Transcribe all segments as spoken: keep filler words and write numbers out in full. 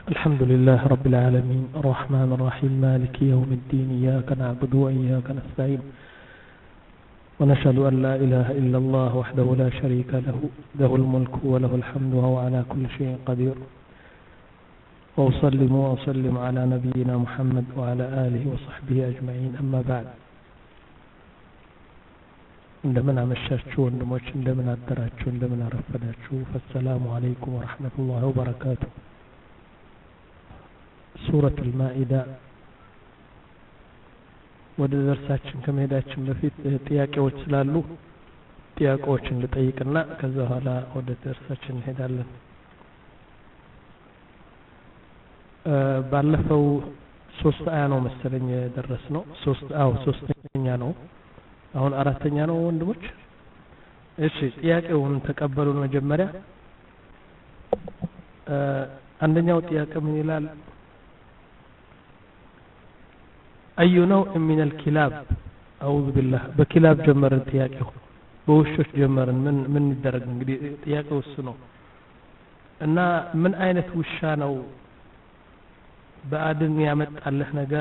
الحمد لله رب العالمين الرحمن الرحيم مالك يوم الدين إياك نعبد وإياك نستعين ونشهد أن لا إله إلا الله وحده لا شريك له له الملك وله الحمد وهو على كل شيء قدير وأسلم وأسلم على نبينا محمد وعلى آله وصحبه أجمعين أما بعد عندما عمشاشو وندموش عندما أدراتشو عندما رفداتشو فالسلام عليكم ورحمة الله وبركاته. سورة المائدة ወደ ደርሳችን ከመሄዳችን በፊት ጥያቄዎች ስላሉ ጥያቄዎችን ልጠይቅና ከዛ በኋላ ወደ ደርሳችን እንሄዳለን። ባለፈው ሶስት አያ ነው መሰለኝ ደረስነው። ሶስት አው ሶስተኛ ነው። አሁን አራተኛ ነው ወንድሞች። እሺ ጥያቄውን ተቀበሉን። መጀመሪያ አንደኛው ጥያቄ ምን ይላል? أي نوع من الكلاب أعوذ بالله بكلاب جمرن تياقه بوشوش جمرن من من الدرج እንግዲህ ጥያቄው እሱ ነው እና ምን አይነት ውሻ ነው በአድን ያመጣልህ ነገር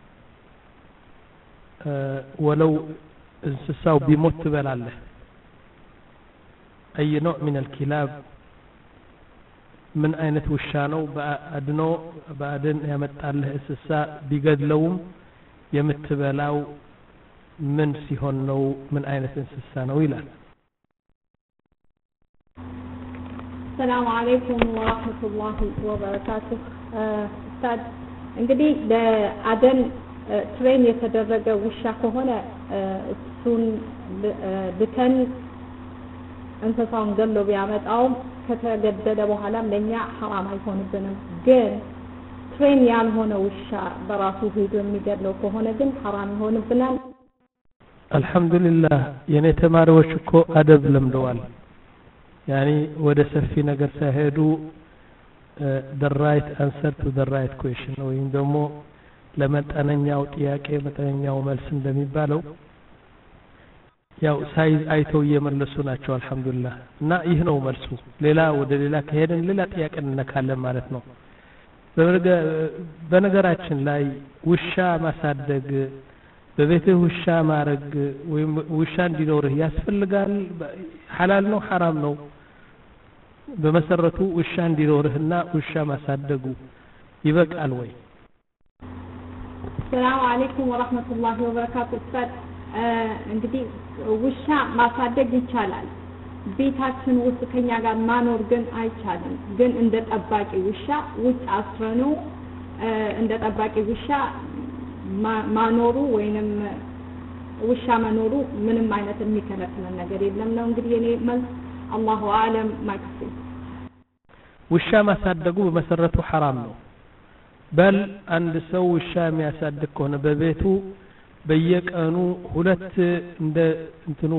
ወለው እንስሳው ቢሞት ትበላለህ? أي نوع من الكلاب ምን አይነት ውሻ ነው በአድኖ በአድን ያመጣልህ እንስሳ ቢገድለውም የምትበላው ምን ሲሆን ነው? ምን አይነት እንስሳ ነው ይላል። ሰላም አለይኩም ወራህመቱላሂ ወበረካቱሁ። ኡስታዝ እንግዲህ ለአደን ትሬን የተደረገ ውሻ ከሆነ እሱን ልከን እንስሳውን ገሎ ቢያመጣውም ከተገደለ በኋላም ለኛ ሐራም አይሆንብንም። ግን ትሬን ያልሆነ ውሻ በራሱ ሄዶ የሚገድለው ከሆነ ግን ሐራም ይሆንብናል። አልহামዱሊላህ የኔ ተማሪዎች እኮ አደብ ለምደዋል። ያኒ ወደ ሰፊ ነገር ሳይሄዱ the right answer to the right question ወይም ደግሞ ለመጠነኛው ጥያቄ መጠነኛው መልስ እንደሚባለው ያው ሳይዝ አይተው እየመለሱ ናቸው። አልহামዱሊላህ እና ይህ ነው መልሱ። ሌላ ወደ ሌላ ከሄድን ሌላ ጥያቄ እንነካለን ማለት ነው። በነገራችን ላይ ውሻ ማሳደግ በቤትህ ውሻ ማረግ ወይም ውሻ እንዲኖርህ ያስፈልጋል? ሐላል ነው ሐራም ነው? በመሰረቱ ውሻ እንዲኖርህና ውሻ ማሳደጉ ይበቃል ወይ? ሰላም አለይኩም ወራህመቱላሂ ወበረካቱሁ። ኡስታዝ እንግዲህ ውሻ ማሳደግ ይቻላል። ቤታችን ውስጥ ከኛ ጋር ማኖር ግን አይቻልም። ግን እንደ ጠባቂ ውሻ ውጭ አስረኑ እንደ ጠባቂ ውሻ ማኖሩ ወይንም ውሻ መኖሩ ምንም አይነት የሚከለክለን ነገር የለም ነው እንግዲህ እኔ መልስ። አላሁ አለም ማክሲ ውሻ ማሳደጉ በመሰረቱ ሐራም ነው። በል አንድ ሰው ውሻ የሚያሳድግ ከሆነ በቤቱ በየቀኑ ሁለት እንደ እንትኑ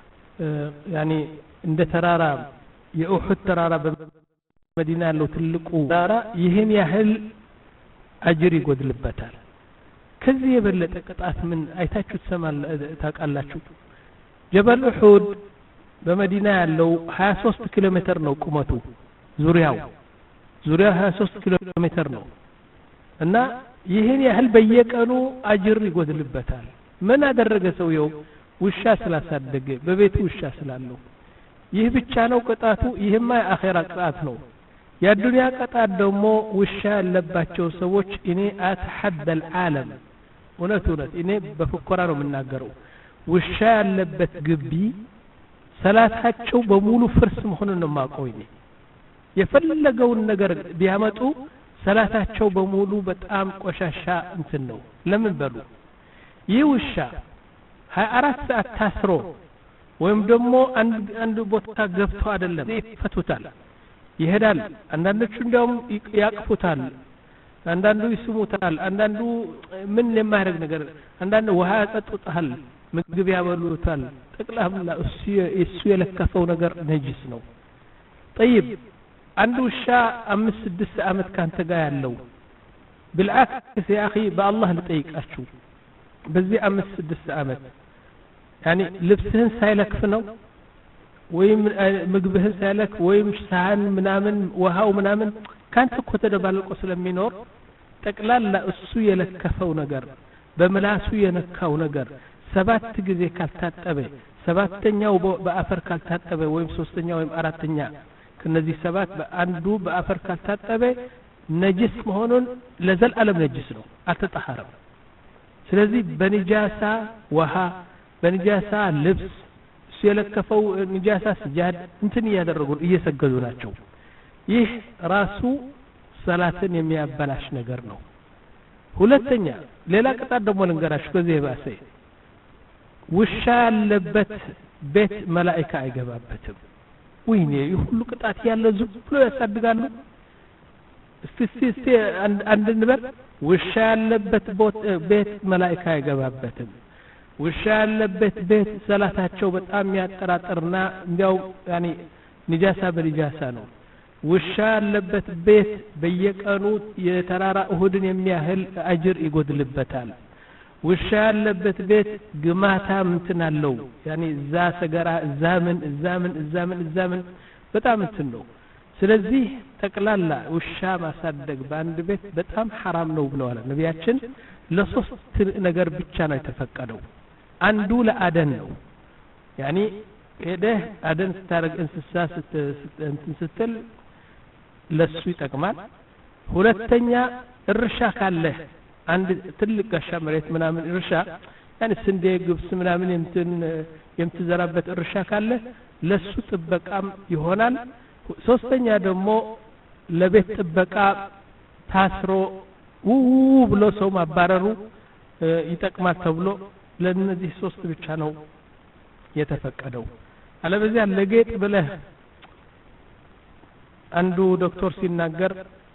ያኒ እንደ ተራራ የኡሁድ ተራራ በመዲና ያለው ትልቁ ተራራ ይህን ያህል አጅር ይጎድልበታል። ከዚህ የበለጠ ቅጣት ምን አይታችሁ ታውቃላችሁ? ጀበል ኡሁድ በመዲና ያለው ሃያ ሶስት ኪሎ ሜትር ነው ቁመቱ። ዙሪያው ዙሪያው ሃያ ሶስት ኪሎ ሜትር ነው እና ይህን ያህል በየቀኑ አጅር ይጎድልበታል። ምን አደረገ ሰውየው? ውሻ ስላሳደገ በቤቱ ውሻ ስላለው። ይህ ብቻ ነው ቅጣቱ? ይህማ የአኺራ ቅጣት ነው። የዱንያ ቅጣት ደግሞ ውሻ ያለባቸው ሰዎች እኔ አተሐደ العالم እውነት እውነት እኔ በፍቆራ ነው የምናገረው። ውሻ ያለበት ግቢ ሰላታቸው በሙሉ ፍርስ መሆኑን ነው የማውቀው። እኔ የፈለገውን ነገር ቢያመጡ ሰላታቸው በሙሉ በጣም ቆሻሻ እንትን ነው። ለምን በሉ? ይህ ውሻ ሃያ አራት ሰዓት ታስሮ ወይም ደግሞ አንድ አንድ ቦታ ገብቶ አይደለም ይፈቱታል፣ ይሄዳል። አንዳንዶቹ እንደውም ያቅፉታል፣ አንዳንዱ ይስሙታል፣ አንዳንዱ ምን የማይረግ ነገር፣ አንዳንዱ ውሃ ያጠጡታል፣ ምግብ ያበሉታል። ጠቅላላ እሱ እሱ የለከፈው ነገር ነጅስ ነው። طيب አንዱ ውሻ አምስት ስድስት ዓመት ካንተ ጋር ያለው بالعكس يا اخي በአላህ ልጠይቃችሁ በዚህ አምስት ስድስት ዓመት يعني ልብስህን ሳይለክፍ ነው ወይም ምግብህን ሳይለክ ወይም ሳህን ምናምን ውሃው ምናምን ካንተ እኮ ተደባልቆ ስለሚኖር ጠቅላላ እሱ የለከፈው ነገር በመላሱ የነካው ነገር ሰባት ጊዜ ካልታጠበ ሰባተኛው በአፈር ካልታጠበ ወይም ሶስተኛው ወይም አራተኛ ከነዚህ ሰባት በአንዱ በአፈር ካልታጠበ ነጅስ መሆኑን ለዘላለም ነጅስ ነው አልተጣሐረም ስለዚህ በንጃሳ ውሃ በንጃሳ ልብስ እሱ የለከፈው ንጃሳ ስጃድ እንትን ያደረጉ እየሰገዱ ናቸው ይህ ራሱ ሰላትን የሚያበላሽ ነገር ነው ሁለተኛ ሌላ ቅጣት ደግሞ ልንገራችሁ ከዚህ ባሰ ውሻ ያለበት ቤት መላእክት አይገባበትም ወይኔ ሁሉ ቅጣት ያለ ዝም ብሎ ያሳድጋሉ እስቲ እስቲ አንድ ንበር ውሻ ያለበት ቤት መላእክት አይገባበትም ውሻ ያለበት ቤት ሰላታቸው በጣም ያጠራጥርና እንዲያው ያኒ ንጃሳ በንጃሳ ነው ውሻ ያለበት ቤት በየቀኑ የተራራ እሁድን የሚያህል አጅር ይጎድልበታል ውሻ ያለበት ቤት ግማታ እንትን አለው ያኒ እዛ ሰገራ እዛምን እዛምን እዛምን እዛምን በጣም እንትን ነው ስለዚህ ጠቅላላ ውሻ ማሳደግ በአንድ ቤት በጣም حرام ነው ብለዋል ነብያችን ለሶስት ነገር ብቻ ነው የተፈቀደው አንዱ ለአደን ነው ያኒ ሄደህ አደን ስታረግ እንስሳ እንትን ስትል ለሱ ይጠቅማል ሁለተኛ እርሻ ካለ አንድ ትልቅ ጋሻ መሬት ምናምን እርሻ ያኒ ስንዴ ግብስ ምናምን እንትን የምትዘራበት እርሻ ካለ ለሱ ጥበቃም ይሆናል ሶስተኛ ደግሞ ለቤት ጥበቃ ታስሮ ው ብሎ ሰው ማባረሩ ይጠቅማል ተብሎ ለነዚህ ሶስት ብቻ ነው የተፈቀደው አለበዚያ ለጌጥ ብለህ አንዱ ዶክተር ሲናገር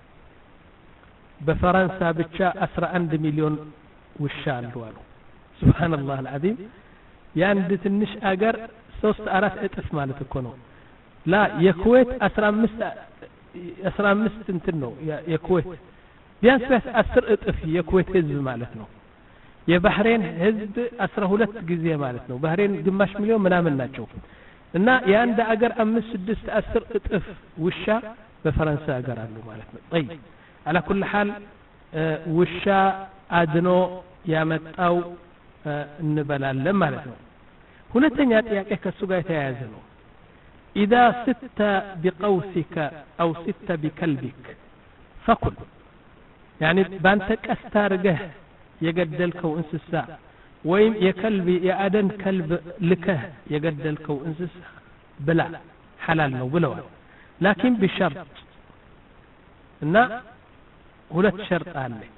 በፈረንሳ ብቻ አስራ አንድ ሚሊዮን ውሻ አሉ አሉ ሱብሃንአላህ አልዓዚም ያንድ ትንሽ አገር ሶስት አራት እጥፍ ማለት እኮ ነው ላ የኩዌት አስራ አምስት አስራ አምስት እንትን ነው የኩዌት ቢያንስ አስር እጥፍ የኩዌት ህዝብ ማለት ነው የባህሬን ህዝብ አስራ ሁለት ጊዜ ማለት ነው ባህሬን ግማሽ ሚሊዮን ምናምን ናቸው እና የአንድ አገር አምስት ስድስት አስር እጥፍ ውሻ በፈረንሳ አገር አሉ ማለት ነው طيب على كل حال ውሻ አድኖ ያመጣው እንበላለን ማለት ነው ሁለተኛ ጥያቄ ከሱ ጋር የተያያዘ ነው إذا سدت بقوسك أو سدت بكلبك فكل يعني بانت كستارجه يقدلكو انسسا ويم يكلبي يأدن كلب لكه يقدلكو انسسا بلا حلال نو بلو لكن بشرط إن هلت شرط عليه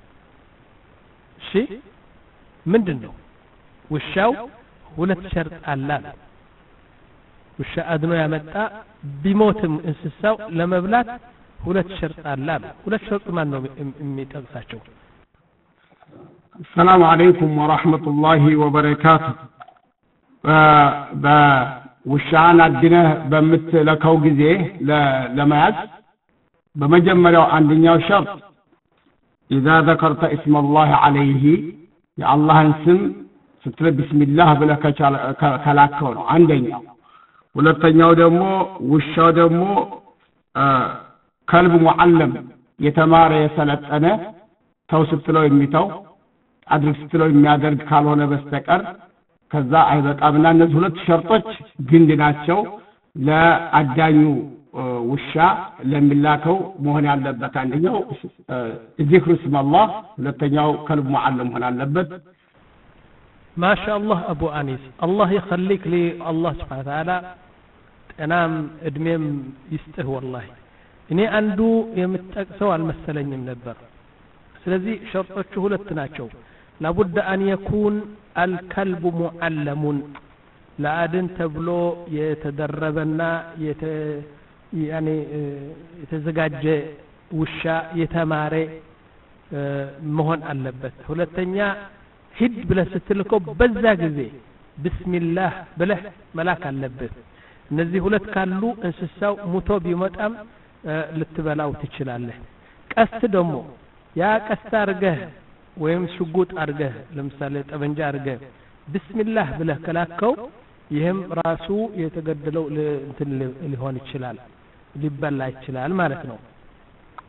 شيء من دنو والشاو هلت شرط علال ውሻ አድኖ ያመጣ ቢሞትም እንስሳው ለመብላት ሁለት ሸርጥ አለ ሁለት ሸርጥ ማን ነው የሚጠቅሳቸው السلام عليكم ورحمة الله وبركاته በውሻን አድነ በመትለከው ጊዜ ለማያዝ በመጀመሪያው አንደኛው ሸርጥ إذا ذكرت اسم الله عليه يا الله اسم ስትል ቢስሚላህ ብለህ ከላከው ነው አንደኛው ሁለተኛው ደግሞ ውሻው ደግሞ ከልብ ሙዓለም የተማረ የሰለጠነ ተው ስትለው የሚተው አድርግ ስትለው የሚያደርግ ካልሆነ በስተቀር ከዛ አይበቃምና እነዚህ ሁለት ሸርጦች ግንድ ናቸው ለአዳኙ ውሻ ለሚላከው መሆን ያለበት አንደኛው ዚክሩ ስም አላህ ሁለተኛው ከልብ ሙዓለም ሆነ አለበት ما شاء الله أبو أنيس الله يخليك لي الله سبحانه وتعالى أنام أدميم يسته والله إني عنده يمتقسوا على المسلين منبر ስለዚህ ሸርጦቹ ሁለት ናቸው لابد أن يكون الكلب معلم ለአድን ተብሎ የተደረበና የተ يعني የተዘጋጀ ውሻ የተማረ መሆን አለበት ሁለተኛ ሂድ ብለህ ስትልከው በዛ ጊዜ ቢስሚላህ ብለህ መላክ አለበት እነዚህ ሁለት ካሉ እንስሳው ሙቶ ቢመጣም ልትበላው ትችላለህ ቀስት ደግሞ ያ ቀስት አርገህ ወይም ሽጉጥ አርገህ ለምሳሌ ጠበንጃ አርገህ ቢስሚላህ ብለህ ከላከው ይሄም ራሱ የተገደለው እንትን ሊሆን ይችላል ሊበላ ይችላል ማለት ነው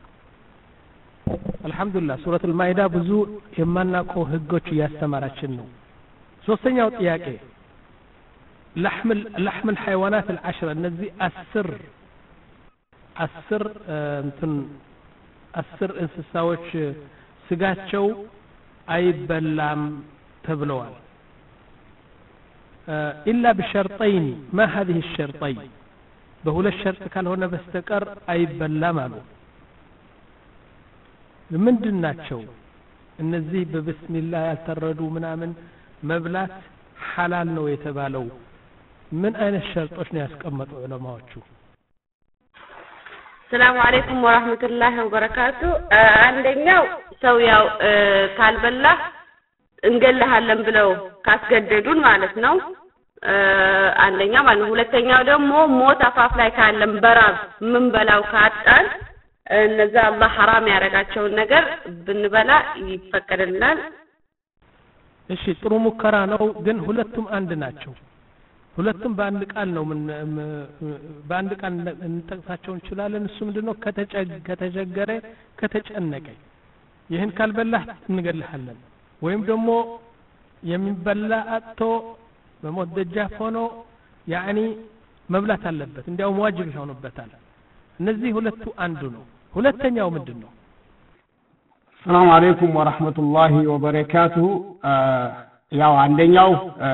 አልহামዱሊላህ ሱረቱል ማኢዳ ብዙ የማናውቀው ህጎች ያስተማራችን ነው ሶስተኛው ጥያቄ لحم لحم الحيوانات العشرة እነዚህ አስር አስር እንትን አስር እንስሳዎች ስጋቸው አይበላም ተብለዋል إلا بشرطين ما هذه الشرطين በሁለት ሸርጥ ካልሆነ በስተቀር አይበላም አሉ ምንድናቸው እነዚህ በብስሚላህ ያልተረዱ ምናምን መብላት ሐላል ነው የተባለው ምን አይነት ሸርጦች ነው ያስቀመጡ ዑለማዎቹ ሰላም አለይኩም ወራህመቱላሂ ወበረካቱ አንደኛው ሰው ያው ካልበላ እንገለሃለን ብለው ካስገደዱን ማለት ነው አንደኛ ማለት ነው ሁለተኛው ደግሞ ሞት አፋፍ ላይ ካለም በራብ ምን በላው ካጣን እነዛ አላህ حرام ያረጋቸው ነገር ብንበላ ይፈቀድልናል እሺ ጥሩ ሙከራ ነው ግን ሁለቱም አንድ ናቸው ሁለቱም በአንድ ቃል ነው ምን በአንድ ቃል እንጠቅሳቸው እንችላለን እሱ ምንድነው ከተቸገረ ከተጨነቀ ይሄን ካልበላህ እንገልሃለን ወይም ደግሞ የሚበላ አጥቶ በሞት ደጃፍ ሆኖ ያኒ መብላት አለበት እንዲያው ዋጅብ ይሆንበታል እነዚህ ሁለቱ አንዱ ነው ሁለተኛው ምንድነው ሰላም አለይኩም ወራህመቱላሂ ወበረካቱሁ ያው አንደኛው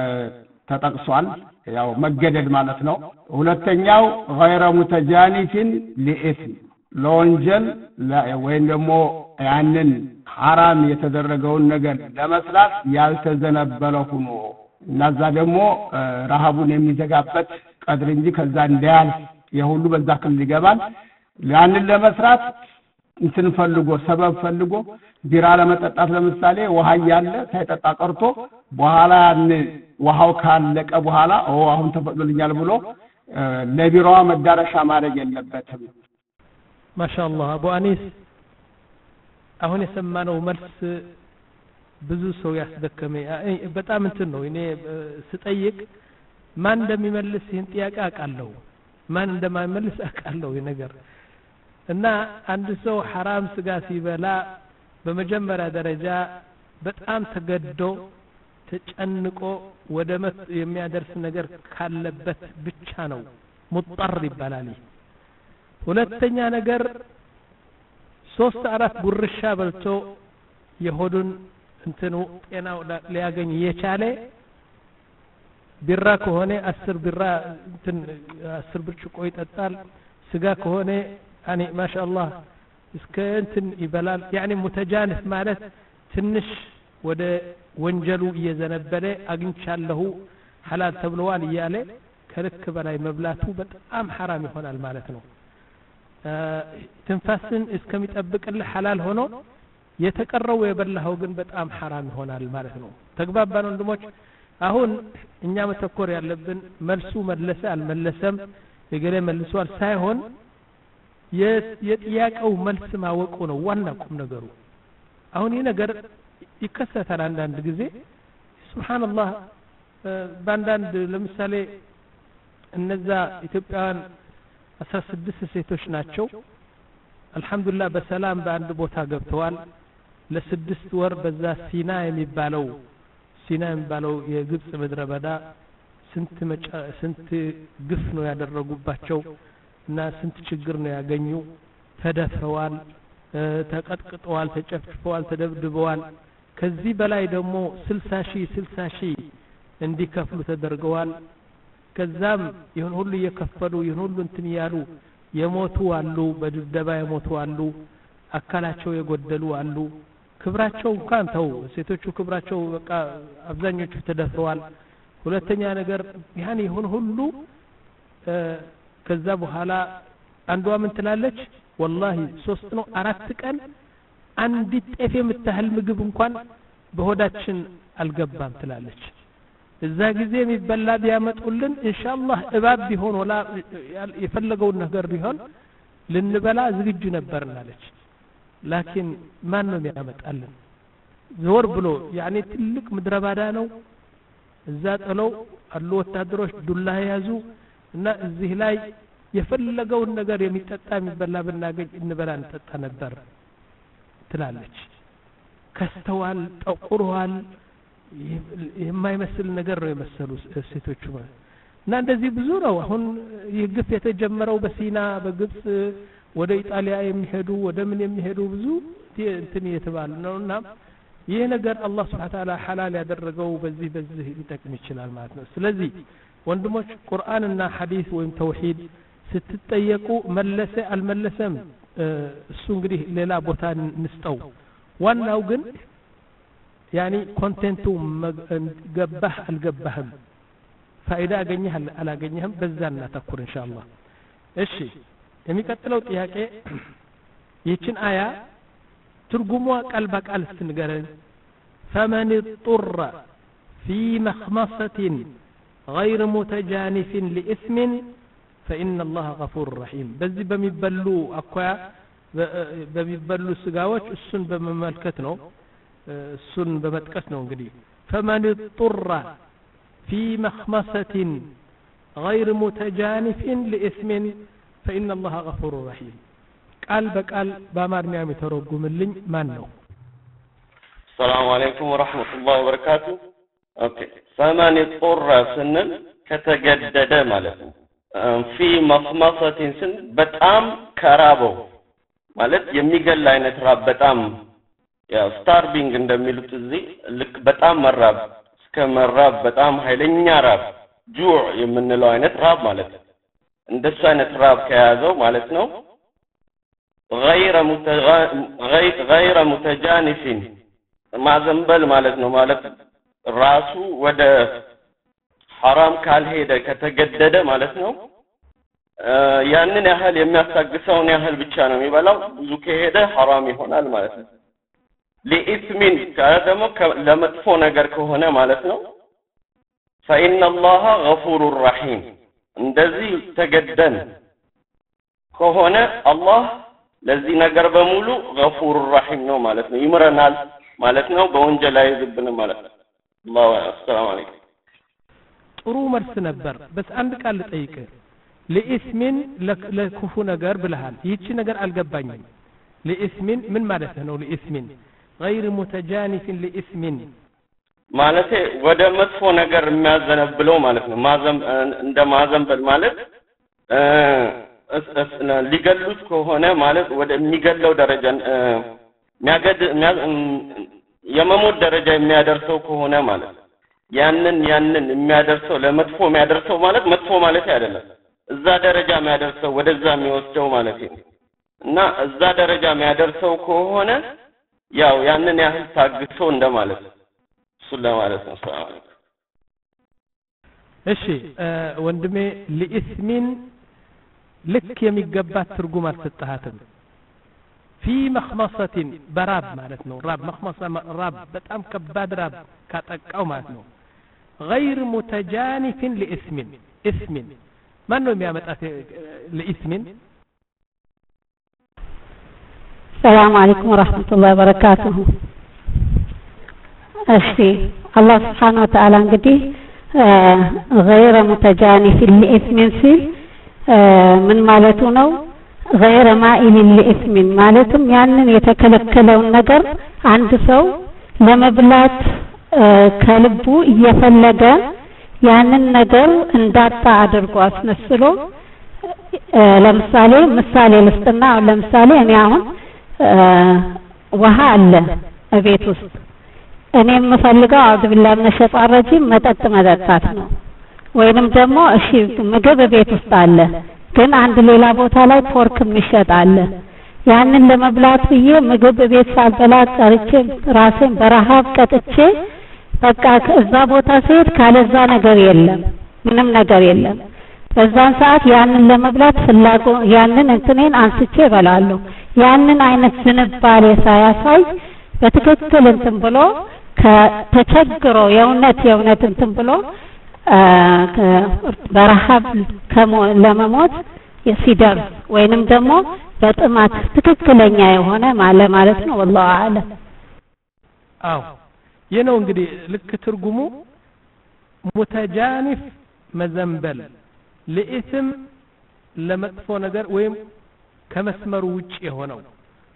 ተጠቅሷል ያው መገደድ ማለት ነው ሁለተኛው غير متجانف لإثم ለወንጀል ወይም ደግሞ ያንን حرام የተደረገውን ነገር ለመስራት ያልተዘነበለ ሆኖ እናዛ ደግሞ ረሃቡን የሚዘጋበት ቀድር እንጂ ከዛ እንዲያል የሁሉ በዛ ክል ይገባል ያንን ለመስራት እንትን ፈልጎ ሰበብ ፈልጎ ቢራ ለመጠጣት ለምሳሌ ውሃ ያለ ሳይጠጣ ቀርቶ በኋላ ያን ውሃው ካለቀ በኋላ ኦ አሁን ተፈቅዶልኛል ብሎ ለቢራዋ መዳረሻ ማድረግ የለበትም ማሻአላህ አቡ አኒስ አሁን የሰማነው መልስ ብዙ ሰው ያስደከመ በጣም እንትን ነው እኔ ስጠይቅ ማን እንደሚመልስ ይህን ጥያቄ አቃለው ማን እንደማይመልስ አቃለው ይነገር እና አንድ ሰው حرام ስጋ ሲበላ በመጀመሪያ ደረጃ በጣም ተገዶ ተጨንቆ ወደ መት የሚያደርስ ነገር ካለበት ብቻ ነው ሙጣር ይባላል ሁለተኛ ነገር ሶስት አራት ጉርሻ በልቶ የሆዱን እንትኑ ጤናው ሊያገኝ የቻለ ቢራ ከሆነ አስር ቢራ እንትን አስር ብርጭቆ ይጠጣል ስጋ ከሆነ ያኒ ማሻአላህ እስከ እንትን ይበላል ያኒ ሙተጃንፍ ማለት ትንሽ ወደ ወንጀሉ እየዘነበለ አግኝቻለሁ ሐላል ተብለዋል ይያለ ከልክ በላይ መብላቱ በጣም حرام ይሆናል ማለት ነው ትንፋስን እስከሚጠብቅልህ ሐላል ሆኖ የተቀረው የበላው ግን በጣም حرام ይሆናል ማለት ነው ተግባባን ወንድሞች አሁን እኛ መተኮር ያለብን መልሱ መለሰ አልመለሰም የገለ መልሷል ሳይሆን የጥያቄው መልስ ማወቁ ነው ዋና ቁም ነገሩ አሁን ይሄ ነገር ይከሰታል አንዳንድ ጊዜ ሱብሃንአላህ ባንዳንድ ለምሳሌ እነዛ ኢትዮጵያውያን አስራ ስድስት ሴቶች ናቸው አልহামዱሊላህ በሰላም በአንድ ቦታ ገብተዋል ለስድስት ወር በዛ ሲና የሚባለው ሲና የሚባለው የግብጽ ምድረ በዳ ስንት ስንት ግፍ ነው ያደረጉባቸው እና ስንት ችግር ነው ያገኙ ተደፍረዋል ተቀጥቅጠዋል ተጨፍጭፈዋል ተደብድበዋል ከዚህ በላይ ደግሞ ስልሳ ሺህ ስልሳ ሺህ እንዲከፍሉ ተደርገዋል ከዛም ይሁን ሁሉ እየከፈሉ ይሁን ሁሉ እንትን ያሉ የሞቱ አሉ በድብደባ የሞቱ አሉ አካላቸው የጎደሉ አሉ ክብራቸው እንኳን ተው ሴቶቹ ክብራቸው በቃ አብዛኞቹ ተደፍረዋል ሁለተኛ ነገር ያኔ ይሁን ሁሉ ከዛ በኋላ አንዷ ምን ትላለች والله ሶስት ነው አራት ቀን አንዲት ጤፍ የምታህል ምግብ እንኳን በሆዳችን አልገባም ትላለች እዛ ጊዜ የሚበላ ቢያመጡልን ኢንሻአላህ እባብ ቢሆን ወላ የፈለገው ነገር ቢሆን ልንበላ ዝግጁ ነበርናለች ላኪን ማን ነው የሚያመጣልን ዞር ብሎ ያኔ ትልቅ ምድረባዳ ነው እዛ ጥለው አሉ ወታደሮች ዱላ ያዙ እና እዚህ ላይ የፈለገው ነገር የሚጠጣ የሚበላ ብናገኝ እንበላ እንጠጣ ነበር ትላለች ከስተዋል ጠቁሯል የማይመስል ነገር ነው የመሰሉ ሴቶች ማለት እና እንደዚህ ብዙ ነው አሁን ይህ ግፍ የተጀመረው በሲና በግብጽ ወደ ኢጣሊያ የሚሄዱ ወደ ምን የሚሄዱ ብዙ እንትን የተባለ ነውና ይሄ ነገር አላህ Subhanahu Wa Ta'ala ሐላል ያደረገው በዚህ በዚህ ሊጠቅም ይችላል ማለት ነው ስለዚህ ወንድሞች ቁርአንና ሐዲስ ወይም ተውሂድ ስትጠየቁ መለሰ አልመለሰም እሱ እንግዲህ ሌላ ቦታ እንስጠው ዋናው ግን ያኒ ኮንቴንቱ ገባህ አልገባህም ፋይዳ አገኘህ አላገኘህም በዛና ተኩር ኢንሻአላህ እሺ የሚቀጥለው ጥያቄ ይችን አያ ትርጉሟ ቃል በቃል ስትንገረን فمن اضطر في مخمصة غير متجانف لإثم فإن الله غفور رحيم በዚህ በሚበሉ አኳያ በሚበሉ ስጋዎች እሱን በመመልከት ነው እሱን በመጥቀስ ነው እንግዲህ فمن اضطر في مخمصة غير متجانف لإثم فإن الله غفور رحيم قال بقال بامارنيا يترجملኝ ማን ነው السلام عليكم ورحمة الله وبركاته اوكي فمن اضطر ስንል ከተገደደ ማለት ነው في مخمصة ስን በጣም ከራበው ማለት የሚገል አይነት ራብ በጣም ያው ስታርቪንግ እንደሚሉት እዚህ ልክ በጣም መራብ እስከ መራብ በጣም ኃይለኛ ራብ ጁዕ የምንለው አይነት ራብ ማለት ነው እንደሱ አይነት ራብ ከያዘው ማለት ነው غير غير متجانف ማዘንበል ማለት ነው ማለት ራሱ ወደ حرام ካልሄደ ከተገደደ ማለት ነው ያንን ያህል የሚያሳግሰውን ያህል ብቻ ነው የሚበላው ብዙ ከሄደ حرام ይሆናል ማለት ነው ለኢስሚን ካደሞ ለመጥፎ ነገር ከሆነ ማለት ነው فإن الله غفور رحيم እንደዚህ ተገደን ከሆነ አላህ ለዚህ ነገር በሙሉ غفور رحيم ነው ማለት ነው ይምረናል ማለት ነው በወንጀል አይዝብን ማለት ነው አላሁ አሰላሙ አለይኩም ጥሩ መልስ ነበር በስ አንድ ቃል ልጠይቅ ለኢስሚን ለክፉ ነገር ብለሃል ይቺ ነገር አልገባኝም ለኢስሚን ምን ማለት ነው ለኢስሚን غير متجانف لإثم ማለት ወደ መጥፎ ነገር የሚያዘነብለው ማለት ነው ማዘም እንደ ማዘንበል ማለት ሊገሉት ከሆነ ማለት ወደ የሚገለው ደረጃ የሚያገድ የመሞት ደረጃ የሚያደርሰው ከሆነ ማለት ያንን ያንን የሚያደርሰው ለመጥፎ የሚያደርሰው ማለት መጥፎ ማለት አይደለም እዛ ደረጃ የሚያደርሰው ወደዛ የሚወስደው ማለት ነው እና እዛ ደረጃ የሚያደርሰው ከሆነ ያው ያንን ያህል ታግሶ እንደማለት ነው ሰላም አለይኩም ሰላም አለይኩም እሺ ወንድሜ ለኢስሚን ልክ የሚገባት ትርጉም አልሰጣሃትም في مخمصة براب معناتنو راب مخمصة راب በጣም ከባድ راب ካጠቃው ማለት ነው غير متجانف لإثم إثم ማን ነው የሚያመጣት لإثم السلام عليكم ورحمة الله وبركاته እሺ الله سبحانه وتعالى እንግዲህ غير متجانف لإثم ሲል ምን ማለቱ ነው غير مائل لإثم ማለትም ያንን የተከለከለውን ነገር አንድ ሰው ለመብላት ከልቡ እየፈለገ ያንን ነገር እንዳጣ አድርጎ አስመስሎ ለምሳሌ ምሳሌ ልስጥና ለምሳሌ እኔ አሁን ውሃ አለ እቤት ውስጥ እኔ የምፈልገው አውድ ቢላህ መሸጣን ረጂም መጠጥ መጠጣት ነው ወይንም ደግሞ እሺ ምግብ ቤት ውስጥ አለ ግን አንድ ሌላ ቦታ ላይ ፖርክ የሚሸጥ አለ ያንን ለመብላት ብዬ ምግብ ቤት ሳልበላ ቀርቼ ራሴን በረሃብ ቀጥቼ በቃ እዛ ቦታ ሲሄድ ካለዛ ነገር የለም ምንም ነገር የለም በዛን ሰዓት ያንን ለመብላት ፍላጎ ያንን እንትኔን አንስቼ እበላለሁ ያንን አይነት ዝንባሌ ሳያሳይ በትክክል እንትን ብሎ ከተቸግሮ የእውነት የእውነት እንትን ብሎ በረሃብ ለመሞት ሲደርስ ወይንም ደግሞ በጥማት ትክክለኛ የሆነ ማለት ነው والله اعلم አው የነው እንግዲህ ልክ ትርጉሙ ሙተጃኒፍ መዘንበል ለኢስም ለመጥፎ ነገር ወይም ከመስመሩ ውጪ የሆነው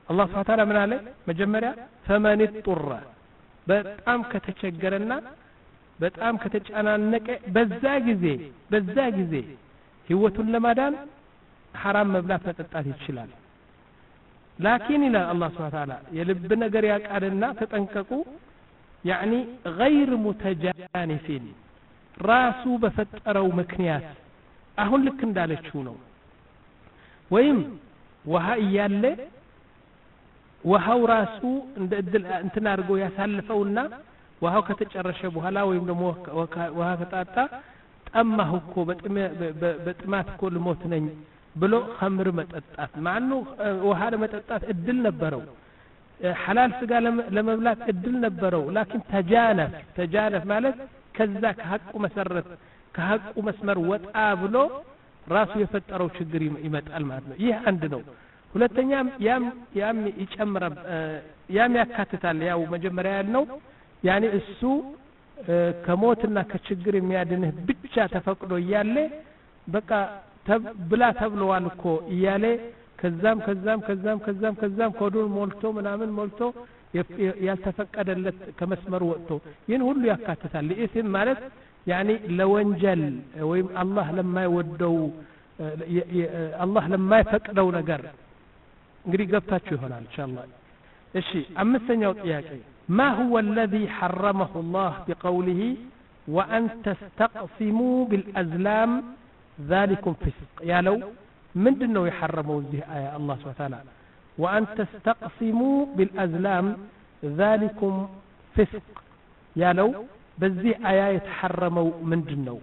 الله سبحانه وتعالى من عليه مجمريا فمن اضطر በጣም ከተቸገረና በጣም ከተጫናነቀ በዛ ጊዜ በዛ ጊዜ ህይወቱን ለማዳን حرام መብላት መጠጣት ይችላል ላኪን ኢላ አላህ Subhanahu Wa Ta'ala የልብ ነገር ያቃልና ተጠንቀቁ يعني غير متجانف ራሱ በፈጠረው ምክንያት አሁን ልክ እንዳለችው ነው ወይም ውሃ እያለ ውሃው ራሱ እንደ እድል እንትን አድርጎ ያሳልፈውና ውሃው ከተጨረሸ በኋላ ወይም ደግሞ ውሃ ከጣጣ ጠማሁ እኮ በጥማት እኮ ልሞት ነኝ ብሎ ኸምር መጠጣት ማኑ ውሃ ለመጠጣት እድል ነበረው حلال ስጋ ለመብላት እድል ነበረው ላኪን ተጃነፍ ተጃነፍ ማለት ከዛ ከሐቁ መሰረት ከሐቁ መስመር ወጣ ብሎ ራሱ የፈጠረው ችግር ይመጣል ማለት ነው ይህ አንድ ነው ሁለተኛም ያም ያም ይጨምራ ያም ያካትታል ያው መጀመሪያ ያልነው ያኒ እሱ ከሞትና ከችግር የሚያድንህ ብቻ ተፈቅዶ እያለ በቃ ብላ ተብለዋል እኮ እያለ ከዛም ከዛም ከዛም ከዛም ከዛም ኮዱን ሞልቶ ምናምን ሞልቶ ያልተፈቀደለት ከመስመር ወጥቶ ይህን ሁሉ ያካትታል ለኢስም ማለት ያኒ ለወንጀል ወይም አላህ ለማይወደው አላህ ለማይፈቅደው ነገር እንግዲህ ገብታችሁ ይሆናል ኢንሻአላህ እሺ አምስተኛው ጥያቄ ما هو الذي حرمه الله بقوله وأن تستقسموا بالأزلام ذلكم فسق يا لو من دنو يحرموا ذي آية الله سبحانه وتعالى وأن تستقسموا بالأزلام ذلكم فسق يا لو بذي آية يتحرموا من دنو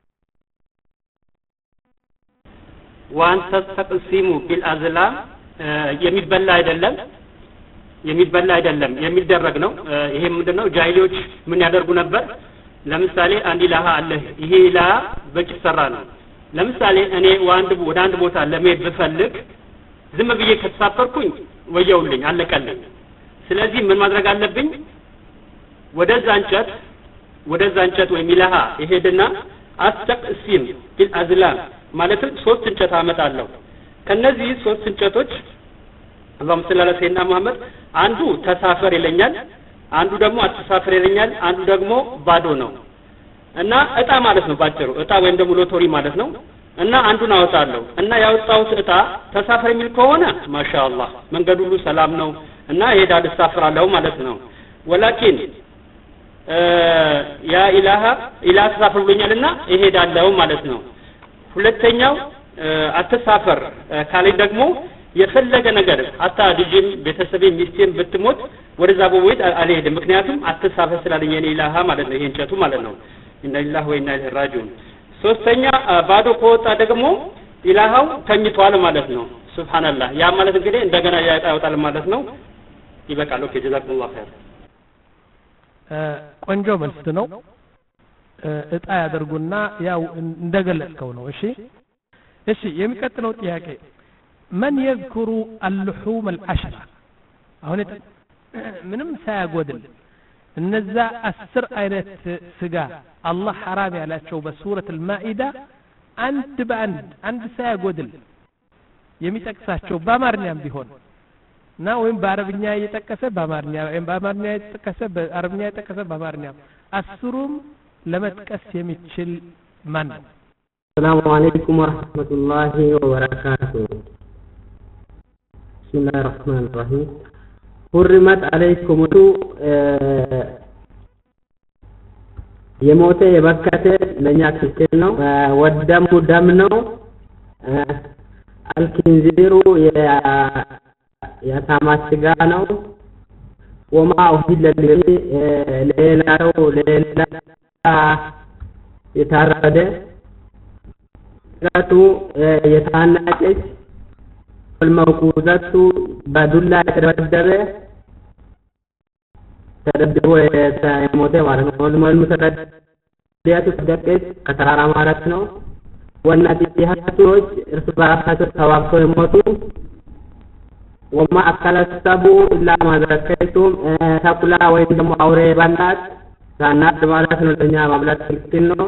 وأن تستقسموا بالأزلام የሚበላ አይደለም የሚበላ አይደለም የሚደረግ ነው ይሄ ምንድነው ጃሂሊዎች ምን ያደርጉ ነበር ለምሳሌ አንድ ኢላሃ አለ ይሄ ኢላሃ በጭት ሰራ ነው ለምሳሌ እኔ ወንድ ወደ አንድ ቦታ ለመሄድ ብፈልግ ዝም ብዬ ከተሳፈርኩኝ ወየውልኝ አለቀልኝ ስለዚህ ምን ማድረግ አለብኝ ወደዛ እንጨት ወደዛ እንጨት ወይ ኢላሃ ይሄድና አስተቅሲም ቢልአዝላም ማለት ሶስት እንጨት አመጣለሁ ከነዚህ ሶስት እንጨቶች አላህ ሰለላሁ ዐለይሂ ወሰለም መሐመድ አንዱ ተሳፈር ይለኛል አንዱ ደግሞ አትሳፈር ይለኛል አንዱ ደግሞ ባዶ ነው እና እጣ ማለት ነው ባጭሩ እጣ ወይም ደግሞ ሎተሪ ማለት ነው እና አንዱን አወጣለሁ እና ያወጣሁት እጣ ተሳፈር የሚል ከሆነ ማሻአላህ መንገዱ ሁሉ ሰላም ነው እና ሄዳል ተሳፍራለሁ ማለት ነው ወላኪን ያ ኢላሃ ኢላህ ተሳፈር ብሎኛልና ይሄዳለሁ ማለት ነው ሁለተኛው አትሳፈር ካለ ደግሞ የፈለገ ነገር አታ ልጅም ቤተሰብ ሚስቴም ብትሞት ወደዛ ቦይት አልሄድም ምክንያቱም አትሳፈር ስላለኝ የኔ ኢላሃ ማለት ነው ይሄ እንጨቱ ማለት ነው ኢነ ሊላሂ ወኢና ኢለይሂ ራጂዑን ሶስተኛ ባዶ ከወጣ ደግሞ ኢላሃው ተኝቷል ማለት ነው ሱብሃንአላህ ያ ማለት እንግዲህ እንደገና ያወጣል ማለት ነው ይበቃል ኦኬ ጀዛኩሙላህ ኸይር ቆንጆ መልስ ነው እጣ ያደርጉና ያው እንደገለጽከው ነው እሺ እሺ የሚቀጥለው ጥያቄ من يذكر اللحوم العشرة አሁን ምንም ሳያጎድል እነዛ አስር አይነት ስጋ አላህ حرام ያላቸው በሱረት المائدة አንድ በአንድ አንድ ሳያጎድል የሚጠቅሳቸው በአማርኛም ቢሆን እና ወይም በአረብኛ እየጠቀሰ በአማርኛ ወይም በአማርኛ እየጠቀሰ በአረብኛ እየጠቀሰ በአማርኛ አስሩም ለመጥቀስ የሚችል ማን ነው السلام عليكم ورحمة الله وبركاته بسم الله الرحمن الرحيم حرمت عليكم የሞተ የበከተ ለኛ ክልክል ነው ወደሙ ደም ነው አልኪንዚሩ የአሳማ ስጋ ነው ወማ ኡሂለ ለሌላው ለሌላ የታረደ ራቱ የታናጨች الموقوذات بدلا የተደበደበ ተደብድቦ የሞተ ማለት ነው ወልሙተረዲያቱ ተደቀት ከተራራ ማለት ነው ወናዲያቶች እርስ በራሳቸው ተዋግተው የሞቱ ወማ አከለሰቡ ኢላ ማዘከይቱም ተኩላ ወይም ደግሞ አውሬ ባላት ሳናት ማለት ነው ለኛ ማብላት ክልክል ነው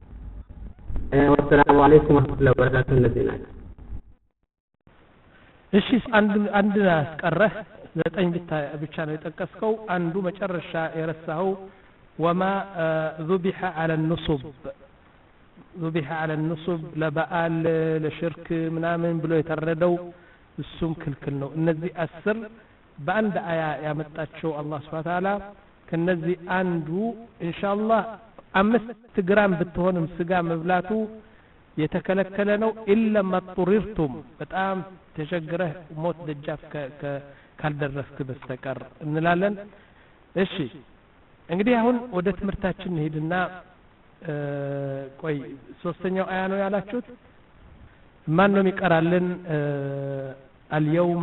ወሰላሙ አለይኩም ወራህመቱላሂ ወበረካቱሁ እንደዚህ ናቸው እሺ አንድ አንድ አስቀረህ ዘጠኝ ብቻ ነው የጠቀስከው አንዱ መጨረሻ የረሳው وما ذبح على النصب ذبح على النصب ለበዓል ለሽርክ ምናምን ብሎ የተረደው እሱም ክልክል ነው እነዚህ አስር በአንድ አያ ያመጣቸው አላህ Subhanahu Wa Ta'ala ከነዚህ አንዱ ኢንሻአላህ አምስት ግራም ብትሆንም ስጋ መብላቱ የተከለከለ ነው ኢላ ማጥሪርቱም በጣም ተቸግረህ ሞት ደጃፍ ካልደረስክ በስተቀር እንላለን እሺ እንግዲህ አሁን ወደ ትምህርታችን እንሄድና ቆይ ሶስተኛው አያ ነው ያላችሁት ማን ነው የሚቀራልን اليوم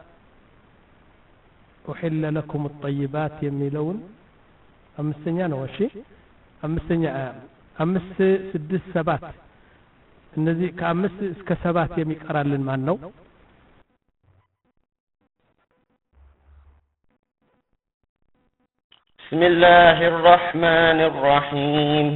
أحل لكم الطيبات የሚለውን አምስተኛ ነው እሺ አምስተኛ አያ አምስት ስድስት ሰባት እነዚህ ከአምስት እስከ ሰባት የሚቀራልን ማን ነው بسم الله الرحمن الرحيم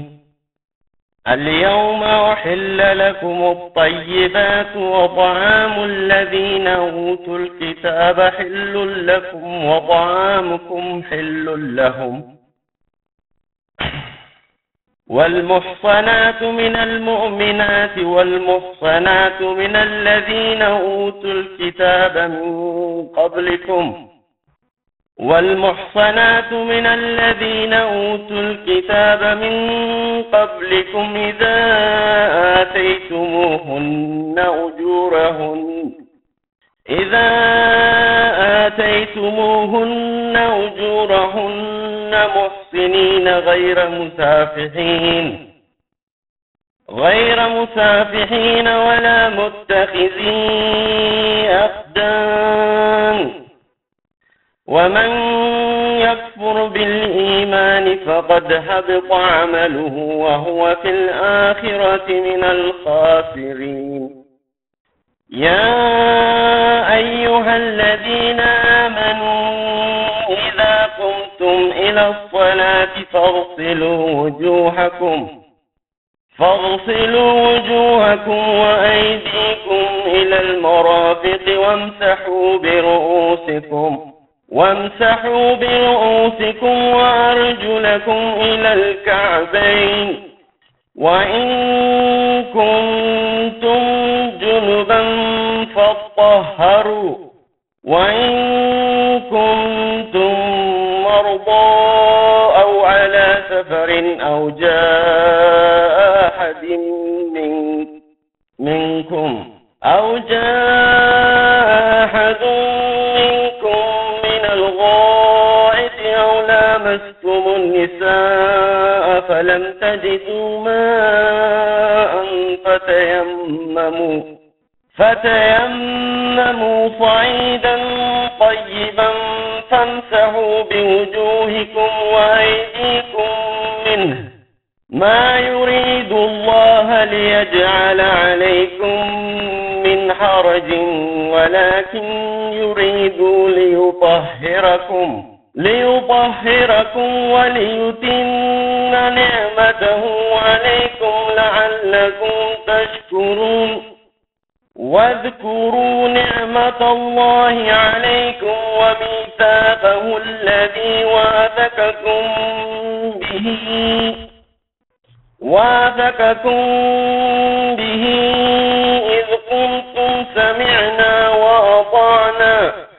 اليوم أحل لكم الطيبات وطعام الذين أوتوا الكتاب حل لكم وطعامكم حل لهم والمحصنات من المؤمنات والمحصنات من الذين أوتوا الكتاب من قبلكم والمحصنات من الذين أوتوا الكتاب من قبلكم إذا آتيتموهن أجورهن إذا آتيتموهن أجورهن محصنين غير مسافحين غير مسافحين ولا متخذي أخدان ومن يكفر بالإيمان فقد حبط عمله وهو في الآخرة من الخاسرين يا أيها الذين آمنوا إذا قمتم إلى الصلاة فاغسلوا وجوهكم فاغسلوا وجوهكم وأيديكم إلى المرافق وامسحوا برؤوسكم وامسحوا برؤوسكم وأرجلكم إلى الكعبين وإن كنتم جنبا فاطهروا وإن كنتم مرضى أو على سفر أو جاء أحد من منكم أو جاء أحد منكم من الغائط أو لامستم النساء فلم تجدوا ماء فتيمموا فتيمموا صعيدا طيبا فامسحوا بوجوهكم وأيديكم منه ما يريد الله ليجعل عليكم من حرج ولكن يريد ليطهركم ليطهركم وليتم نعمته عليكم لعلكم تشكرون واذكروا نعمة الله عليكم وميثاقه الذي واثقكم به واثقكم به إذ قلتم سمعنا وأطعنا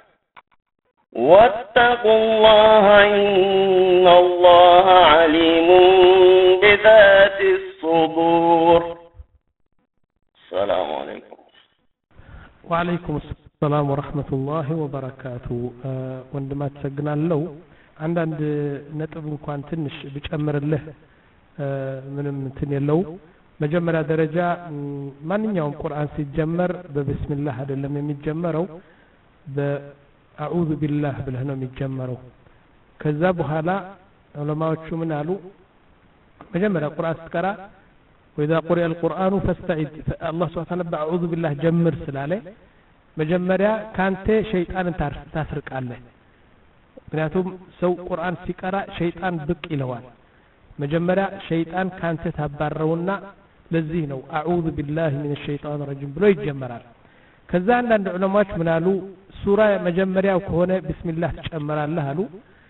واتقوا الله إن الله عليم بذات الصدور السلام عليكم وعليكم السلام ورحمة الله وبركاته وندما تسجنا له عندنا نتب እንኳን ትንሽ ብጨምርልህ ምንም እንትን የለው መጀመሪያ ደረጃ ማንኛውም ቁርአን ሲጀመር በብስሚላህ አይደለም የሚጀመረው በአዑዙ ቢላህ ብለህ ነው የሚጀመረው ከዛ በኋላ ዑለማዎቹ ምን አሉ መጀመሪያ ቁርአን ስትቀራ وإذا قرئ القرآن فاستعذ الله سبحانه وتعالى بأعوذ بالله جمر سلاله መጀመሪያ ካንተ ሸይጣንን ታስርቃለህ ምክንያቱም ሰው ቁርአን ሲቀራ ሸይጣን ብቅ ይለዋል መጀመሪያ ሸይጣን ካንተ ታባረውና ለዚህ ነው አዑዙ ቢላሂ ሚነሽ ሸይጣን ረጂም ብሎ ይጀመራል ከዛ አንዳንድ ዑለማዎች ምን አሉ ሱራ መጀመሪያው ከሆነ ቢስሚላህ ተጨምራለህ አሉ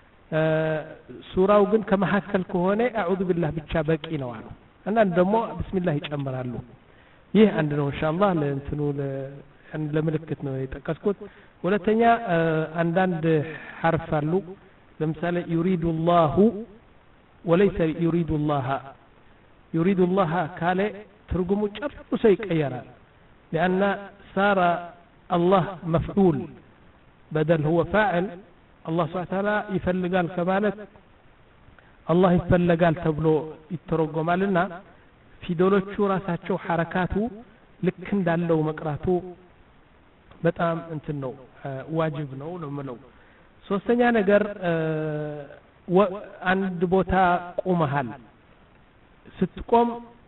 ሱራው ግን ከመሐከል ከሆነ አዑዙ ቢላህ ብቻ በቂ ነው አሉ አንዳንድ ደግሞ ቢስሚላህ ይጨምራሉ ይህ አንድ ነው ኢንሻአላህ ለእንትኑ ለምልክት ነው የጠቀስኩት ሁለተኛ አንዳንድ ሐርፍ አሉ ለምሳሌ يريد الله وليس يريد الله يريد الله ካለ ትርጉሙ ጨርሶ ይቀየራል لأن صار الله مفعول بدل هو فاعل الله سبحانه وتعالى يفلقال كمالت الله يفلقال تبلو يترقمالنا في دولة راساتشو حركاته ልክ እንዳለው መቅራቱ በጣም እንትን ነው ዋጅብ ነው ነው ማለት ሶስተኛ ነገር አንድ ቦታ ቆመሃል ስትቆም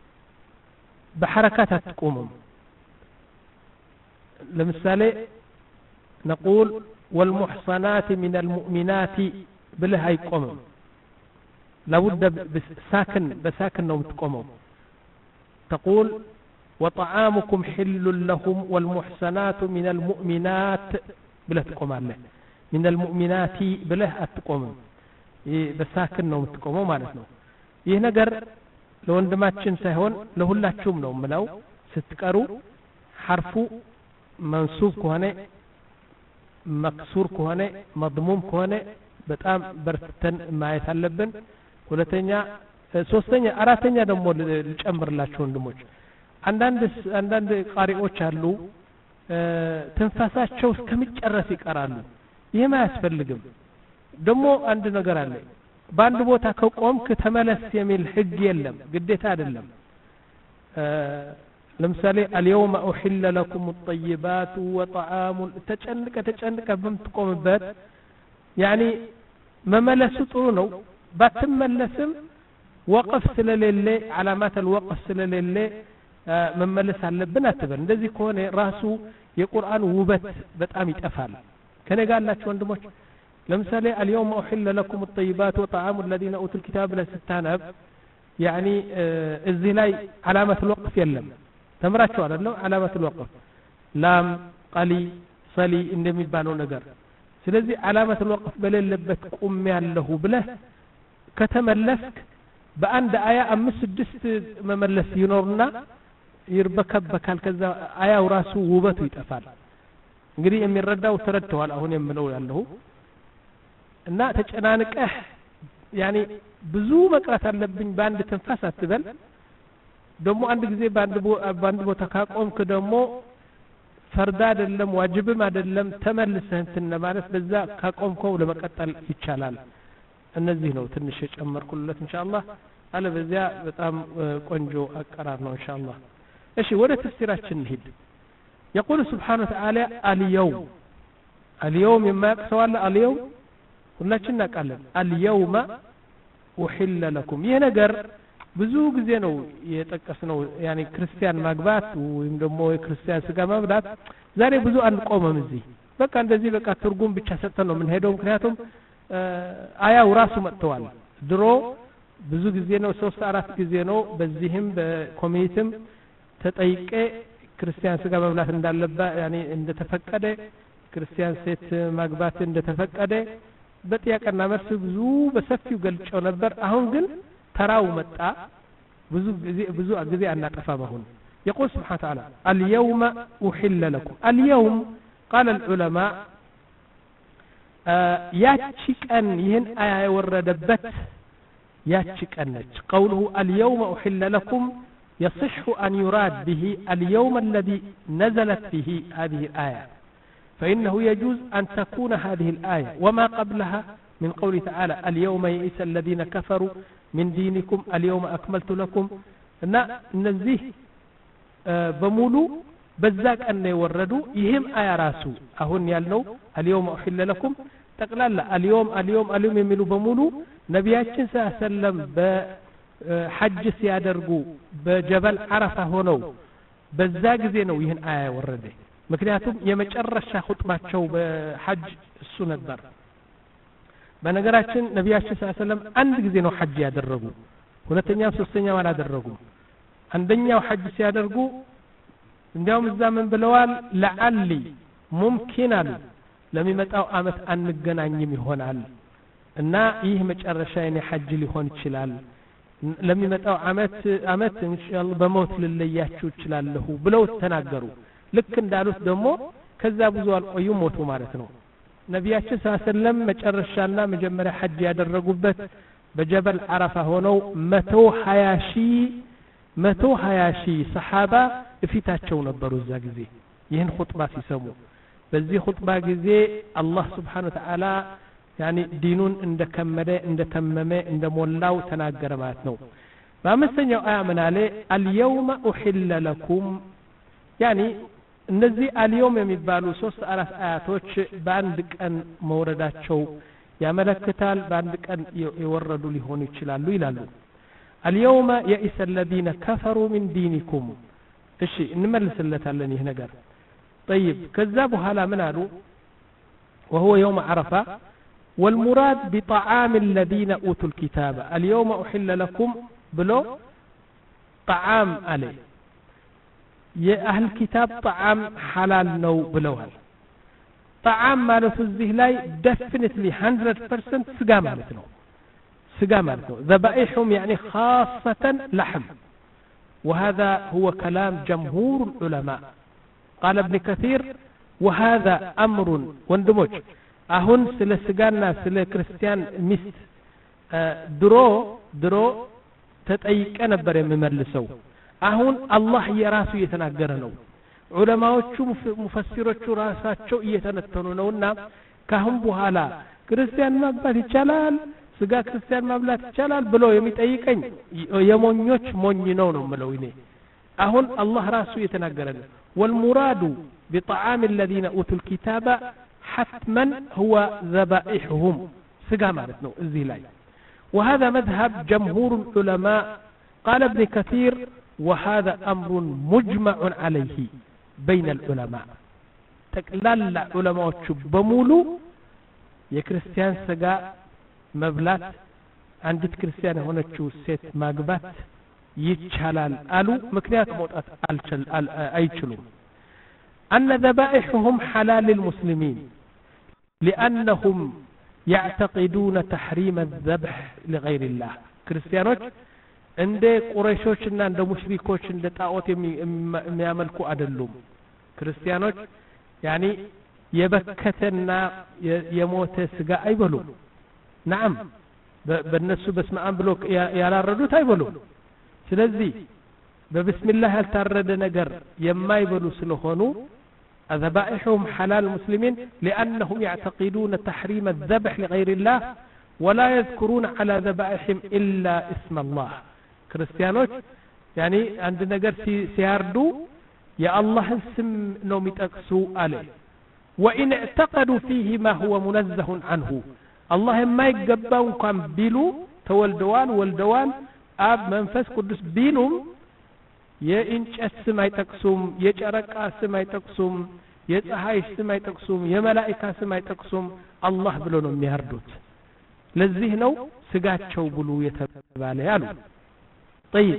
በሐረካት አትቆምም ለምሳሌ نقول والمحصنات من المؤمنات ብለህ አይቆምም لابد بساكن بساكن ነው የምትቆመው تقول وطعامكم حل لهم والمحصنات من المؤمنات بله تقومالله من المؤمنات بله اتقومم በሳክን ነው የምትቆመው ማለት ነው ይህ ነገር ለወንድማችን ሳይሆን ለሁላችሁም ነው ምለው ስትቀሩ حرፉ منصوب ከሆነ مكسور ከሆነ مضموم ከሆነ በጣም በርተን ማየት አለብን ሁለተኛ ሶስተኛ አራተኛ ደግሞ ልጨምርላችሁ ወንድሞች አንዳንድ አንዳንድ ቃሪዎች አሉ ትንፋሳቸው እስከሚጨረስ ይቀራሉ ይሄማ ያስፈልግም ደግሞ አንድ ነገር አለ በአንድ ቦታ ከቆምክ ተመለስ የሚል ህግ የለም ግዴታ አይደለም ለምሳሌ اليوم احل لكم الطيبات وطعام ተጨንቀ ተጨንቀ በምትቆምበት يعني መመለሱ ጥሩ ነው ባትመለስም ወቅፍ ስለሌለ علامات الوقف ስለሌለ መመለስ አለብን አትበል እንደዚህ ከሆነ ራሱ የቁርአን ውበት በጣም ይጠፋል ከኔ ጋር ያላችሁ ወንድሞች ለምሳሌ اليوم احل لكم الطيبات وطعام الذين اوتوا الكتاب لستانب يعني እዚህ ላይ علامه الوقف የለም ተምራችሁ አይደለም علامه الوقف ላም ቀሊ ሰሊ እንደሚባለው ነገር ስለዚህ علامه الوقف በሌለበት ቁም ያለሁ ብለህ ከተመለስክ በአንድ አያ አምስት ስድስት መመለስ ይኖርና ይርበከበካል ከዛ አያው ራሱ ውበቱ ይጠፋል እንግዲህ የሚረዳው ተረድተዋል አሁን የምለው ያለው እና ተጨናንቀህ يعني ብዙ መቅራት አለብኝ በአንድ ተንፋስ አትበል ደግሞ አንድ ጊዜ በአንድ በአንድ ቦታ ካቆምክ ደግሞ ፈርዳ አይደለም ዋጅብም አይደለም ተመልሰህ እንትን ማለት በዛ ካቆምከው ለመቀጠል ይቻላል እነዚህ ነው ትንሽ ጨመርኩለት ኢንሻአላህ አለ በዚያ በጣም ቆንጆ አቀራር ነው ኢንሻአላህ እሺ ወደ ተፍሲራችን እንሂድ يقول سبحانه وتعالى اليوم اليوم ما يقصوا اليوم ሁላችን እናውቃለን اليوم أحل لكم ይሄ ነገር ብዙ ጊዜ ነው የጠቀስነው ያኒ ክርስቲያን ማግባት ወይም ደግሞ የክርስቲያን ስጋ መብላት ዛሬ ብዙ አንቆመም እዚህ በቃ እንደዚህ በቃ ትርጉም ብቻ ሰጥተን ነው የምንሄደው ምክንያቱም አያው ራሱ መጥተዋል ድሮ ብዙ ጊዜ ነው ሶስት አራት ጊዜ ነው በዚህም በኮሚኒቲም ተጠይቄ ክርስቲያን ስጋ መብላት እንዳለባ ያኒ እንደተፈቀደ ክርስቲያን ሴት ማግባት እንደተፈቀደ በጥያቄና መልስ ብዙ በሰፊው ገልጨው ነበር አሁን ግን ተራው መጣ ብዙ ጊዜ ብዙ ጊዜ አናጠፋም አሁን يقول سبحانه وتعالى اليوم أحل لكم اليوم قال العلماء ያቺ ቀን ይህን አያ የወረደበት ያቺ ቀን ነች قوله اليوم أحل لكم يصح أن يراد به اليوم الذي نزلت فيه هذه الآية فإنه يجوز أن تكون هذه الآية وما قبلها من قوله تعالى اليوم يئس الذين كفروا من دينكم اليوم أكملت لكم نزيه بمولو بزاك أن يوردوا يهم آية راسو أهون يالنو اليوم أحل لكم تقلال اليوم اليوم اليوم يميلوا بمولو نبياتنا صلى الله عليه وسلم بحج سيادرقو بجبل عرفة هونو بزاك زينو يهن آية ورده مكنياتهم يمجرش خطباتشو بحج السنة الدار በነገራችን ነብያችን ሰለላሁ ዐለይሂ ወሰለም አንድ ጊዜ ነው ሐጅ ያደረጉ ሁለተኛው ሶስተኛው አላደረጉም አንደኛው ሐጅ ሲያደርጉ እንዲያውም እዛ ምን ብለዋል ለዓሊ ሙምኪን አሉ ለሚመጣው አመት አንገናኝም ይሆናል እና ይህ መጨረሻ የኔ ሐጅ ሊሆን ይችላል ለሚመጣው አመት አመት ኢንሻአላህ በሞት ልለያችሁ ይችላልሁ ብለው ተናገሩ ልክ እንዳሉት ደግሞ ከዛ ብዙ አልቆዩ ሞቱ ማለት ነው ነቢያችን ሰለላሁ ዐለይሂ ወሰለም መጨረሻና መጀመሪያ ሐጅ ያደረጉበት በጀበል አረፋ ሆነው መቶ ሀያ ሺህ መቶ ሀያ ሺህ ሰሃባ እፊታቸው ነበሩ እዛ ጊዜ ይህን ኹጥባ ሲሰሙ በዚህ ኹጥባ ጊዜ አላህ Subhanahu Wa Ta'ala ያኒ ዲኑን እንደከመደ እንደተመመ እንደሞላው ተናገረ ማለት ነው በአምስተኛው አያ ምን አለ اليوم احل لكم ያኒ እነዚህ اليوم የሚባሉ ሶስት አራት አያቶች በአንድ ቀን መውረዳቸው ያመለክታል በአንድ ቀን የወረዱ ሊሆኑ ይችላሉ ይላሉ اليوم يئس الذين كفروا من دينكم እሺ እንመልስለታለን ይህ ነገር طيب ከዛ በኋላ ምን አሉ وهو يوم عرفة والمراد بطعام الذين أوتوا الكتاب اليوم أحل لكم بلو طعام عليه يا أهل الكتاب طعام حلال نو بلوها طعام مالت الزه لاي definitely one hundred percent سقا مالتنو سقا مالتنو ذبائحهم يعني خاصة لحم وهذا هو كلام جمهور العلماء قال ابن كثير وهذا أمر وندمج አሁን ስለ ስጋና ስለ ክርስቲያን ሚስት ድሮ ድሮ ተጠይቀ ነበር የሚመልሰው አሁን አላህ የራሱ እየተናገረ ነው ዑለማዎቹ ሙፈሲሮቹ ራሳቸው እየተነተኑ ነውና ካሁን በኋላ ክርስቲያን ማብላት ይቻላል ስጋ ክርስቲያን ማብላት ይቻላል ብሎ የሚጠይቀኝ የሞኞች ሞኝ ነው ነው ማለት እኔ አሁን አላህ ራሱ እየተናገረ ነው والمراد بطعام الذين اوتوا الكتاب حتما هو ذبائحهم سقا مالتنا الزيلاي وهذا مذهب جمهور العلماء قال ابن كثير وهذا أمر مجمع عليه بين العلماء تقلل علماء بمولو يا كريستيان سقا مبلات عندك كريستيان هنا تشو سيت ماقبات يتشالال قالوا مكنيات موتات أيتشلو أن ذبائحهم حلال للمسلمين لأنهم يعتقدون تحريم الذبح لغير الله كريستيانوች እንደ ቁረይሾችና እንደ ሙሽሪኮች እንደ ጣዖት የሚያመልኩ አይደሉም ክርስቲያኖች ያኒ የበከተና የሞተ ስጋ አይበሉም نعم በእነሱ በስመ አብ ብሎ ያላረዱት አይበሉም ስለዚህ በብስሚላህ ያልታረደ ነገር የማይበሉ ስለሆኑ ذبائحهم حلال المسلمين لأنهم يعتقدون تحريم الذبح لغير الله ولا يذكرون على ذبائحهم إلا اسم الله كريستيانوች يعني عند ነገር ሲያርዱ የአላህ ስም ነው የሚጠቅሱ አለ وإن اعتقدوا فيه ما هو منزه عنه الله ما يገባው እንኳን ቢሉ ተወልደዋል ወልደዋል አብ መንፈስ ቅዱስ ቢሉም የእንጨት ስም አይጠቅሱም የጨረቃ ስም አይጠቅሱም የፀሐይ ስም አይጠቅሱም የመላእክት ስም አይጠቅሱም አላህ ብሎ ነው የሚያርዱት ለዚህ ነው ስጋቸው ብሉ የተባለ ያሉ طيب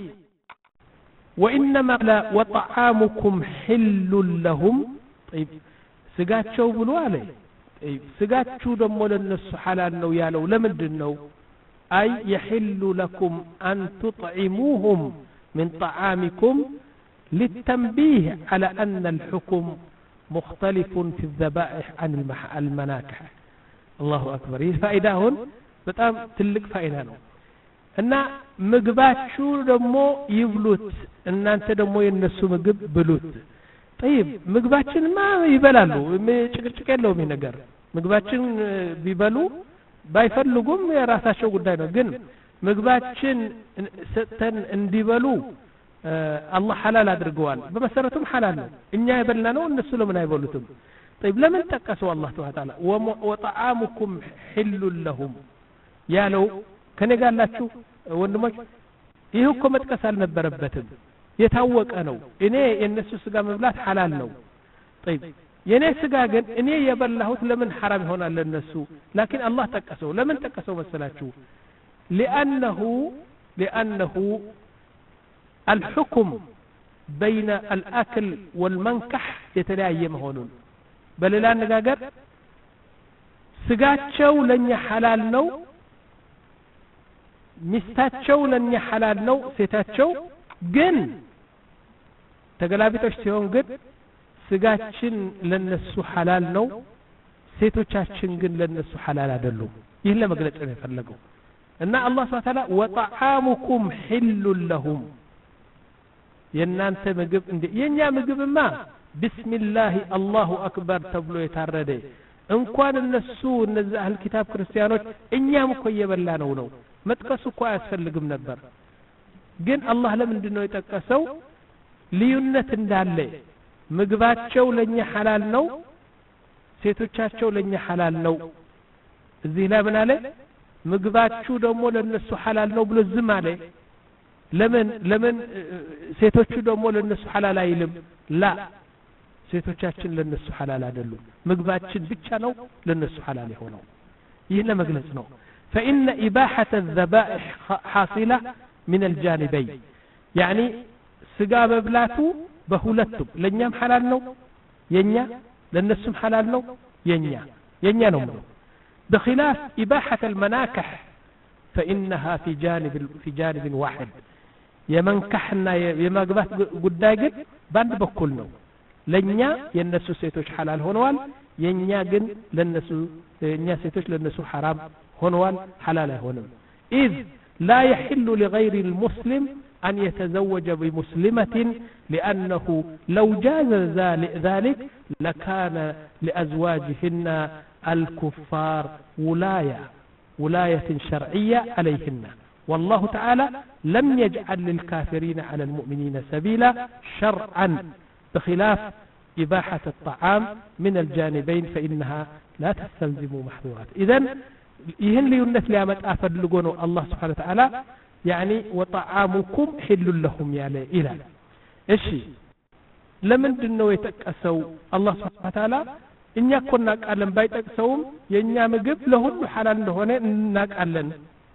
وانما لا وطعامكم حل لهم طيب ስጋቸው ብሉ አለ طيب ስጋችሁ ደግሞ ለነሱ ሐላል ነው ያለው ለምንድን ነው አይ يحل لكم ان تطعموهم من طعامكم للتنبيه على أن الحكم مختلف في الذبائح عن المناكح الله أكبر هي فائدة هون بتام تلك فائدة نو أن مجباتشو دمو يبلوت أن أنت دمو ينسو مجب بلوت طيب مجباتشن ما يبلالو مشكلة من نجار مجباتشن بيبلو بايفلقوم يا راساشو قدامنا جن ምግባችን ሰተን እንዲበሉ አላህ ሐላል አድርገዋል በመሰረቱም ሐላል ነው እኛ የበላነው እነሱ ለምን አይበሉትም طيب ለምን ተቀሰው አላህ Ta'ala ወጣዓሙኩም حل لهم ያለው ከኔ ጋር ያላችሁ ወንድሞች ይህ እኮ መጥቀስ አልነበረበትም የታወቀ ነው እኔ የነሱ ስጋ መብላት ሐላል ነው طيب የኔ ስጋ ግን እኔ የበላሁት ለምን حرام ይሆናል ለነሱ لكن አላህ ተቀሰው ለምን ተቀሰው መሰላችሁ لأنه لأنه الحكم بين الأكل والمنكح يتلاعي مهونون بل لا نقاقر سقاتشو لن يحلال نو مستاتشو لن يحلال نو ستاتشو جن تقلابيتوش سيون قد سقاتشن لنسو حلال نو ሴቶቻችን ግን ለነሱ ሐላል አይደሉም ይሄን ለመግለጽ ነው የፈለገው እና አላህ Subhanahu Wa Ta'ala ወጣዓሙኩም ሒሉ ለሁም የናንተ ምግብ እንደ የኛ ምግብማ ቢስሚላህ አላሁ አክበር ተብሎ የታረደ እንኳን እነሱ እነዚህ አህል ኪታብ ክርስቲያኖች እኛም እኮ እየበላ ነው ነው መጥቀሱ እኮ አያስፈልግም ነበር ግን አላህ ለምንድን ነው የጠቀሰው ልዩነት እንዳለ ምግባቸው ለኛ ሐላል ነው ሴቶቻቸው ለኛ ሐላል ነው እዚህ ላይ ምን አለ ምግባችሁ ደግሞ ለነሱ ሐላል ነው ብሎ ዝም አለ ለምን ለምን ሴቶቹ ደግሞ ለነሱ ሐላል አይልም ላ ሴቶቻችን ለነሱ ሐላል አይደሉም ምግባችን ብቻ ነው ለነሱ ሐላል የሆነው ይሄን ለመግለጽ ነው فإن إباحة الذبائح حاصلة من الجانبين يعني ስጋ መብላቱ በሁለቱም ለኛም ሐላል ነው የኛ للنسم حلال نو ينيا ينيا نو بخلاف إباحة المناكح فإنها في جانب في جانب واحد يمنكحنا يماقبات قداقل باند بكلنا لنيا ينسو سيتوش حلال هونوال ينيا قن لنسو ينيا سيتوش لنسو حرام هونوال حلال هونوال إذ لا يحل لغير المسلم أن يتزوج بمسلمة لأنه لو جاز ذلك لكان لأزواجهن الكفار ولاية ولاية شرعية عليهن والله تعالى لم يجعل للكافرين على المؤمنين سبيلا شرعا بخلاف إباحة الطعام من الجانبين فإنها لا تستلزم محظورات إذن يهن ليونت ليامت آفد لقونه الله سبحانه وتعالى يعني وطعامكم حل لهم يعني إلى إيشي لمن دنو يتكسو الله سبحانه وتعالى إن يكون ناقالن بايتكسوم ينيا مقب لهن حلال لهن ناقالن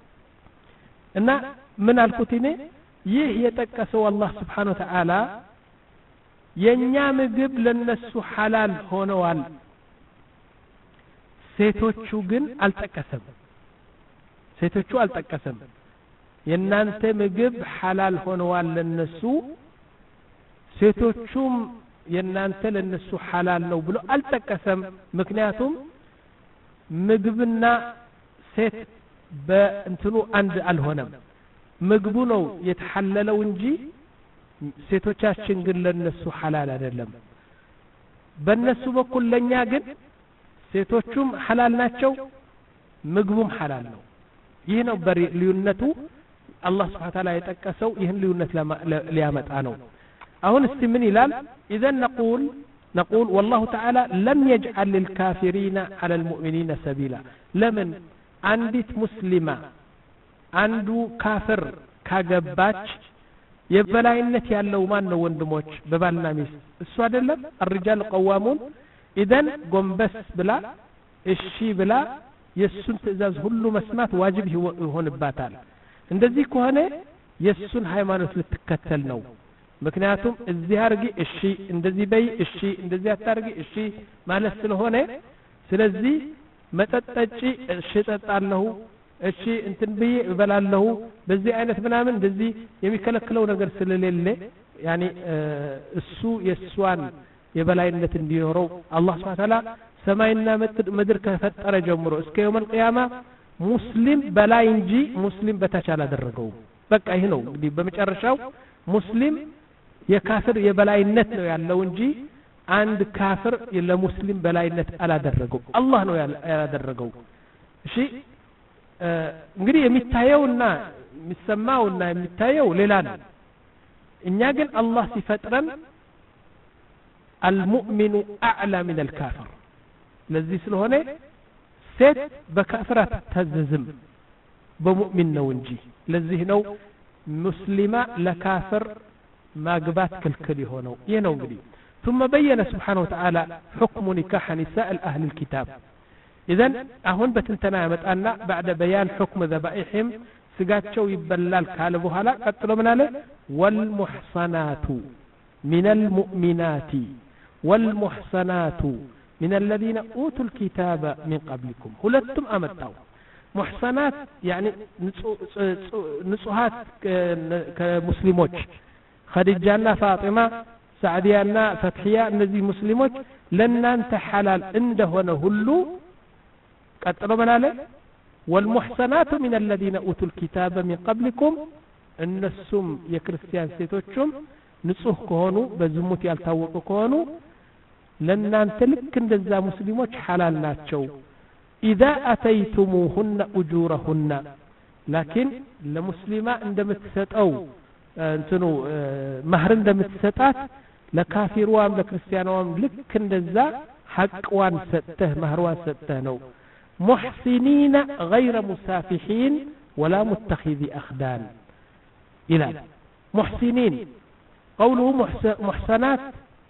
إن من الكتيني يه يتكسو الله سبحانه وتعالى ينيا مقب لنسو حلال هونوال ሴቶቹ ግን አልተቀሰም ሴቶቹ አልተቀሰም የናንተ ምግብ ሐላል ሆነዋል ለነሱ ሴቶቹም የናንተ ለነሱ ሐላል ነው ብሎ አልተቀሰም ምክንያቱም ምግብና ሴት በእንትኑ አንድ አልሆነም ምግቡ ነው የተሐለለው እንጂ ሴቶቻችን ግን ለነሱ ሐላል አይደለም በእነሱ በኩል ለኛ ግን ሴቶቹም ሐላል ናቸው ምግቡም ሐላል ነው ይህ ነው በልዩነቱ አላህ Subhanahu Wa Ta'ala የጠቀሰው ይህን ልዩነት ሊያመጣ ነው አሁን እስቲ ምን ይላል اذا نقول نقول والله تعالى لم يجعل للكافرين على المؤمنين سبيلا لمن አንዲት ሙስሊማ አንዱ ካፍር ካገባች የበላይነት ያለው ማን ነው ወንድሞች በባልና ሚስት እሱ አይደለም الرجال قوامون إذن قنبس بلا الشي بلا يسون تأزاز هلو مسمات واجب هون باتال اندزي كوهنة يسون حيمانوس لتكتل نو مكنياتهم الزهارجي الشي اندزي بي الشي اندزي التارجي الشي ما نسل هونه سلزي متتجي الشي تتعله الشي انتن بي بلا له بزي عينة بنامن بزي يمي كلكلو نقر سلليلي يعني اه السو يسوان የበላይነት እንዲኖረው አላህ Subhanahu Wa Ta'ala ሰማይና ምድር ከፈጠረ ጀምሮ እስከ የውመል ቂያማ ሙስሊም በላይ እንጂ ሙስሊም በታች አላደረገው በቃ ይሄ ነው እንግዲህ በመጨረሻው ሙስሊም የካፍር የበላይነት ነው ያለው እንጂ አንድ ካፍር ለሙስሊም በላይነት አላደረገው አላህ ነው ያላደረገው እሺ እንግዲህ የሚታየውና የሚሰማውና የሚታየው ሌላ ነው እኛ ግን አላህ ሲፈጥረን المؤمن أعلى من الكافر لذي سلهونه ست بكافرة تززم بمؤمن نونجي لذي نو مسلمة لكافر ما قبات كالكلي هونو ينو قدي ثم بين سبحانه وتعالى حكم نكاح نساء أهل الكتاب إذن أهون بتنتنامت أن بعد بيان حكم ذبائحهم سقات شو يبلال كالبوها لا قتلوا من عليه والمحصنات من المؤمنات والمحصنات من الذين أوتوا الكتاب من قبلكم ሁለቱም አመጣው محصنات يعني ንጹሃት ከሙስሊሞች ኸዲጃና ፋጢማ ሳዕዲያና ፈትሕያ እነዚህ ሙስሊሞች ለናንተ ሐላል እንደሆነ ሁሉ ቀጥሎ ምናለ والمحصنات من الذين أوتوا الكتاب من قبلكم እነሱም የክርስቲያን ሴቶችም ንጹህ ከሆኑ በዝሙት ያልታወቁ ከሆኑ ለናንተ ልክ እንደዛ ሙስሊሞች ሐላል ናቸው إذا أتيتموهن أجورهن لكن لمسلمة እንደምትሰጠው እንትኑ ማህር እንደምትሰጣት ለካፊሩዋም ለክርስቲያናዋም ልክ እንደዛ ሐቅዋን ሰጥተህ ማህርዋን ሰጥተህ ነው محسنين غير مسافحين ولا متخذي أخدان إلى محسنين قوله محسنات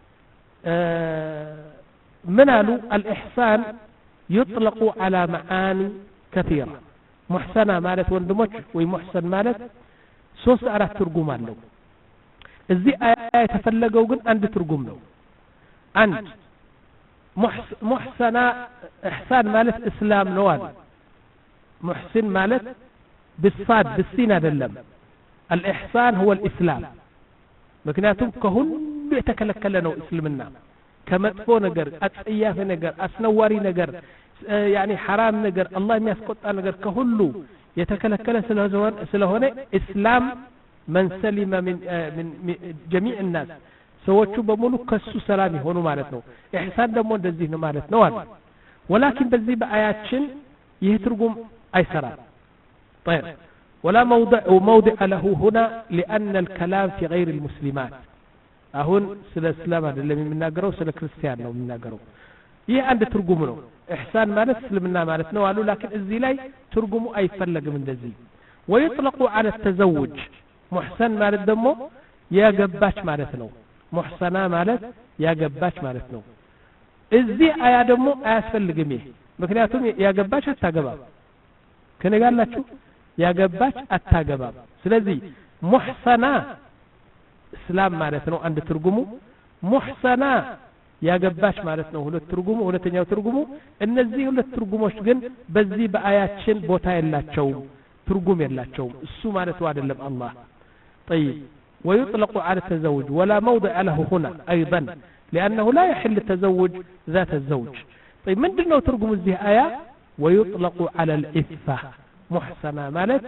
منالو الإحسان يطلق على معاني كثيرة محسنة مالت وندمج ومحسن مالت سوس أرى ترجم له الزي آية تفلقوا جن عند ترجم له عند محسنة إحسان مالت إسلام نوال محسن مالت بالصاد بالسين هذا اللم الإحسان هو الإسلام مكناتهم كهن بيتكلك لنا إسلامنا كمدفو نجر أتأياف نجر أسنواري نجر يعني حرام نجر الله يسقط نجر كهلو يتكلك سلهون سلهون إسلام من سلم من من جميع الناس سوتشو بمولو كسو سلامي هونو مالتنا إحسان دمو دزيه مالتنا ولكن بزي بآياتشن يهترقم أيسرا طيب ولا موضع موضع له هنا لأن الكلام في غير المسلمات أهون سلا إسلام هذا اللي من ناقروا سلا كريستيان لو من ناقروا يه عند ترجمنا إحسان مالت سلمنا مالتنا وقالوا لكن الزلاي ترجموا أي فلق من دزي ويطلق على التزوج محسن مالت دمو يا جباش مالتنا محسنا مالت يا جباش مالتنا الزي أيا دمو أسفل جميع مكنياتهم يا جباش التجباب كنا قال لك شو يا جباش التجباب سلذي محسنا إسلام مالتنا عند ترجمه محسنا يا جباش مالتنا هو الترجمه ولا تنيا ترجمه النزيه ولا الترجموش جن بزي بآيات شن بوتا إلا تشوم ترجم إلا تشوم السو مالت وعد لم الله طيب ويطلق على التزوج ولا موضع له هنا أيضا لأنه لا يحل التزوج ذات الزوج طيب من دلنا ترجم الزيه آية ويطلق على الإفة محسنا مالت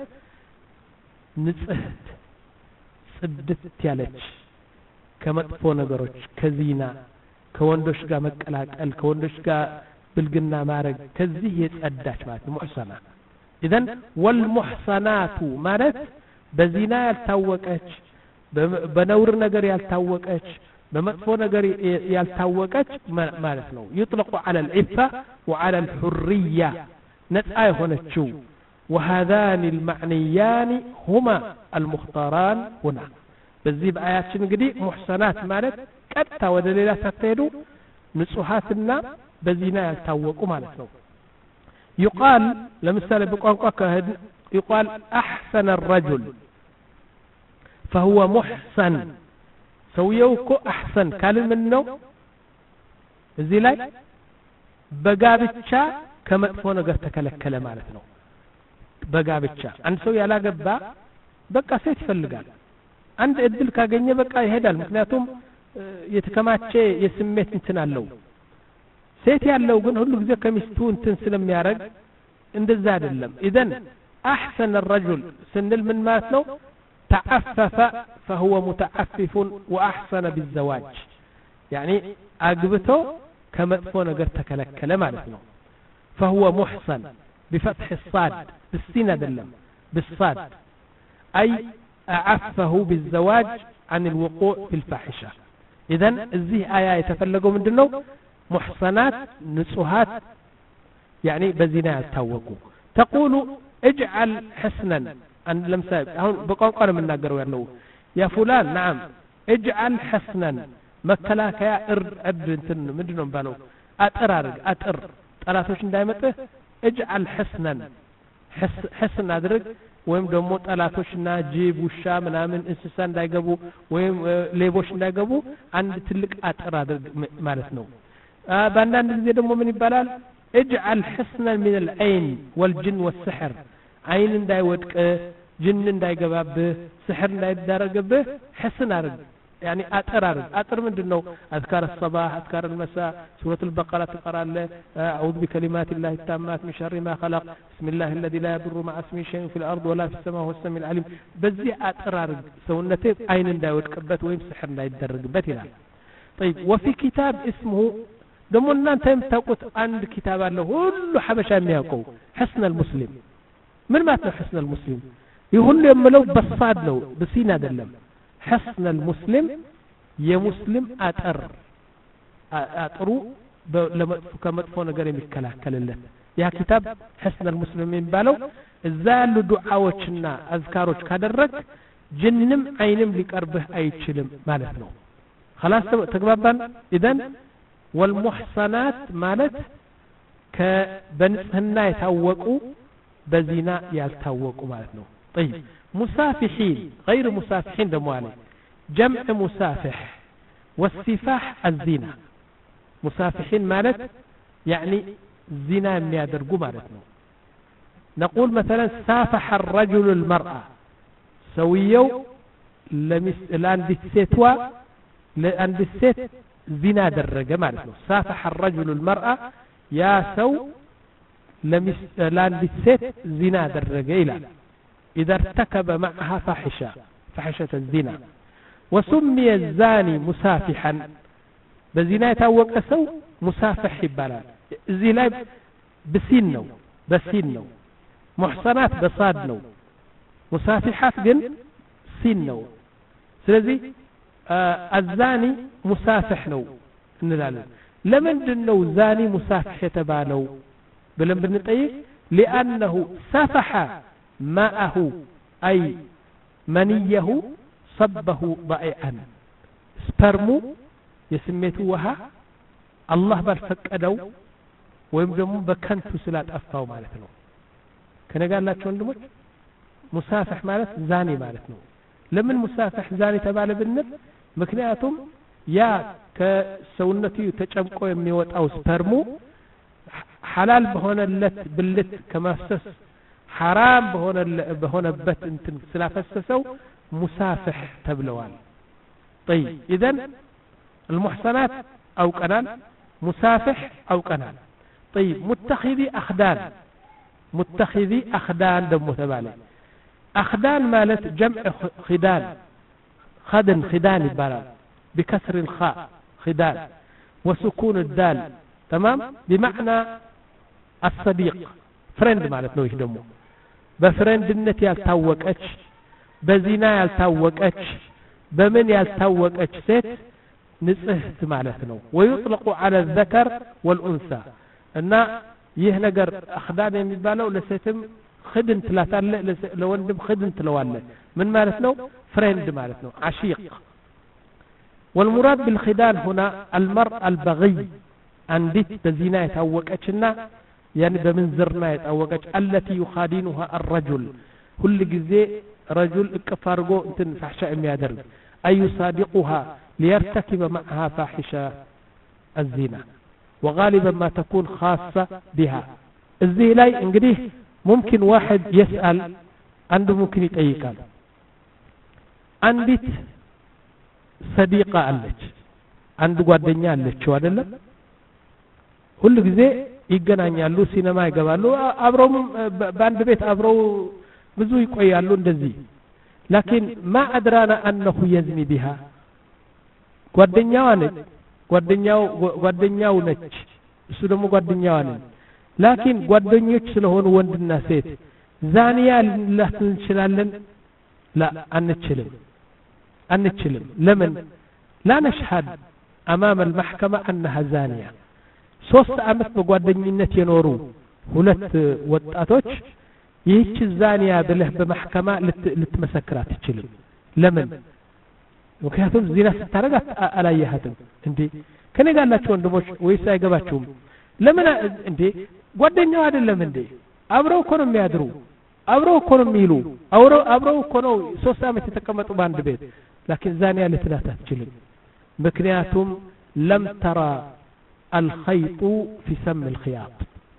نصهت ጽድት ያለች ከመጥፎ ነገሮች ከዚና ከወንዶች ጋር መቀላቀል ከወንዶች ጋር ብልግና ማረግ ከዚህ የጸዳች ማለት ሙህሰና اذا والمحصنات ማለት በዚና ያልታወቀች በነውር ነገር ያልታወቀች በመጥፎ ነገር ያልታወቀች ማለት ነው يطلق على العفة وعلى الحرية ነፃ የሆነችው وهذان المعنيان هما المختاران هنا بزي بآياتنا قدي محسنات مالت كتا ودليلات تتهدو نصوحاتنا بزينا يلتوقوا مالتنا يقال لمثال بقوانقوا كهد يقال أحسن الرجل فهو محسن سويوكو أحسن كالم منه بزي لاي بقابتشا كما تفونا قرتك لك مالتنا በጋብቻ አንድ ሰው ያላገባ በቃ ሴት ይፈልጋል አንድ እድል ካገኘ በቃ ይሄዳል ምክንያቱም የተከማቸ የስሜት እንትን አለው ሴት ያለው ግን ሁሉ ጊዜ ከሚስቱ እንትን ስለሚያረግ እንደዛ አይደለም اذا احسن الرجل سنل من ማለት ነው تعفف فهو متعفف واحسن بالزواج يعني አግብቶ ከመጥፎ ነገር ተከለከለ ማለት ነው فهو محسن بفتح الصاد بالسين دلم بالصاد أي أعفه بالزواج عن الوقوع في الفاحشة إذن الزيه آية يتفلقوا من دنو محصنات نسوهات يعني بزنا يتوقوا تقول اجعل حسنا أن لم سابق هون بقوا قرم الناقروا يرنو يا فلان نعم اجعل حسنا مكلاك يا ارد ارد انتن مدنو بانو اتر اتر ثلاثوش دائمته اجعل حسنا حس حسن أدرك ወይም ደግሞ ጠላቶችና ጅብ ውሻ ምናምን እንስሳ እንዳይገቡ ወይም ሌቦች እንዳይገቡ አንድ ትልቅ አጥር አድርግ ማለት ነው። በአንዳንድ ጊዜ ደግሞ ምን ይባላል اجعل حصنا من العين والجن والسحر عين እንዳይወድቅ ጅን እንዳይገባብህ سحر እንዳይዳረግብህ حصن አድርግ يعني أطر أرد أطر من دنو أذكار الصباح أذكار المساء سورة البقرة تقرأ له أعوذ بكلمات الله التامات من شر ما خلق بسم الله الذي لا يضر مع اسمه شيء في الأرض ولا في السماء هو السميع العليم بزي أطر أرد سونته عين داود كبت ويم سحر لا يدرج بتلا. طيب وفي كتاب اسمه دمنا أنت تقول عند كتاب له كل حبشة مياكو حسن المسلم من ما حسن المسلم يقول لي ملو بصاد له بسينا دلم حسن المسلم يا مسلم أتر أترو لما كمدفون قريم الكلام كله يا كتاب حسن المسلمين بالو زال دعاوتنا أذكاروش كدرك جنم عينم لقربه أي شلم مالتنا خلاص تقبلن إذن والمحصنات مالت كبنسهنا يتوقوا بزنا يتوقوا مالتنا. طيب مسافحين غير مسافحين دموالي جمع مسافح والسفاح الزنا مسافحين مالت يعني زنا يادرقوا مالتنا. نقول مثلا سافح الرجل المرأة سويو لمس الآن بالسيتوا لأن بالسيت زنا درجة مالتنا. سافح الرجل المرأة يا سو لمس الآن بالسيت زنا درجة إلى إذا ارتكب معها فاحشة فاحشة الزنا. وسمي الزاني مسافحا بزنا يتوقع سو مسافح يبالا الزنا بسين نو بسين نو محصنات بصاد نو مسافحات جن سين نو سلذي آه الزاني مسافح نو نلالن لمن دنو زاني مسافح يتبالو بلن بنطيق لأنه سفح ماءه أي منيه صبه ضائعا سبرمو يسميته وها الله بالفقدو ወይም ደግሞ በከንቱ ስላጠፋው ማለት ነው። ከነጋላችሁ ወንድሞች ሙሳፈህ ማለት ዛኔ ማለት ነው። ለምን ሙሳፈህ ዛኔ ተባለ ብንል ምክንያቱም ያ ከሰውነቱ ተጨምቆ የሚወጣው ስፐርሙ ሐላል በሆነለት ብልት ከማፍሰስ حرام بهون بهونበት እንትን ስላፈሰሰው ሙሳፈህ ተብለዋል። طيب اذا المحصنات او قنان مسافح او قنان. طيب متخذي اخدان متخذي اخدان دم تبالي اخدان مالت جمع خدان خدن خدان يبالال بكسر الخاء خدان وسكون الدال تمام بمعنى الصديق فريند مالت ነው ይህ ደግሞ በፍሬንድነት ያልታወቀች በዚና ያልታወቀች በምን ያልታወቀች ሴት ንጽህት ማለት ነው። ويطلق على الذكر والانثى እና ይህ ነገር አخدان የሚባለው ለሴትም خدن ትላታለ ለወንድም خدن ትለዋለ ምን ማለት ነው ፍሬንድ ማለት ነው عشيق. والمراد بالخدان هنا المرء البغي አንዲት በዚና የታወቀችና يعني بمنزرنا يتأوقج التي يخادنها الرجل كل جزء رجل اكفارقو انتن فحشاء ميادر أي يصادقها ليرتكب معها فاحشة الزنا وغالبا ما تكون خاصة بها. الزي لاي انقديه ممكن واحد يسأل عنده ممكن يتأيكال عندت صديقة قالج عنده قادنيا قالج شو هذا كل جزء ይገናኛሉ ሲነማ ይገባሉ አብረው በአንድ ቤት አብረው ብዙ ይቆያሉ እንደዚህ لكن ما أدرانا أنه يزني بها ጓደኛዋ ነች ጓደኛው ጓደኛው ነች እሱ ደግሞ ጓደኛዋ ነች لكن ጓደኞች ስለሆኑ ወንድና ሴት ዛኒያ ልንላት እንችላለን لا አንችልም አንችልም ለምን لا نشهد أمام المحكمة أنها زانية ሶስት አመት በጓደኝነት የኖሩ ሁለት ወጣቶች ይህች ዛኒያ ብለህ በመሐከማ ልትመሰክር አትችልም። ለምን? ምክንያቱም ዚና ስታረግ አላየሃትም እንዴ ከኔ ጋር ያላችሁ ወንድሞች ወይስ አይገባችሁም? ለምን እንዴ ጓደኛው አይደለም እንዴ አብረው እኮ ነው የሚያድሩ አብረው እኮ ነው የሚሉ አብረው አብረው እኮ ነው ሶስት አመት የተቀመጡ በአንድ ቤት ላኪን ዛኒያ ልትላት አትችልም ምክንያቱም ለም ተራ الخيط في سم الخياط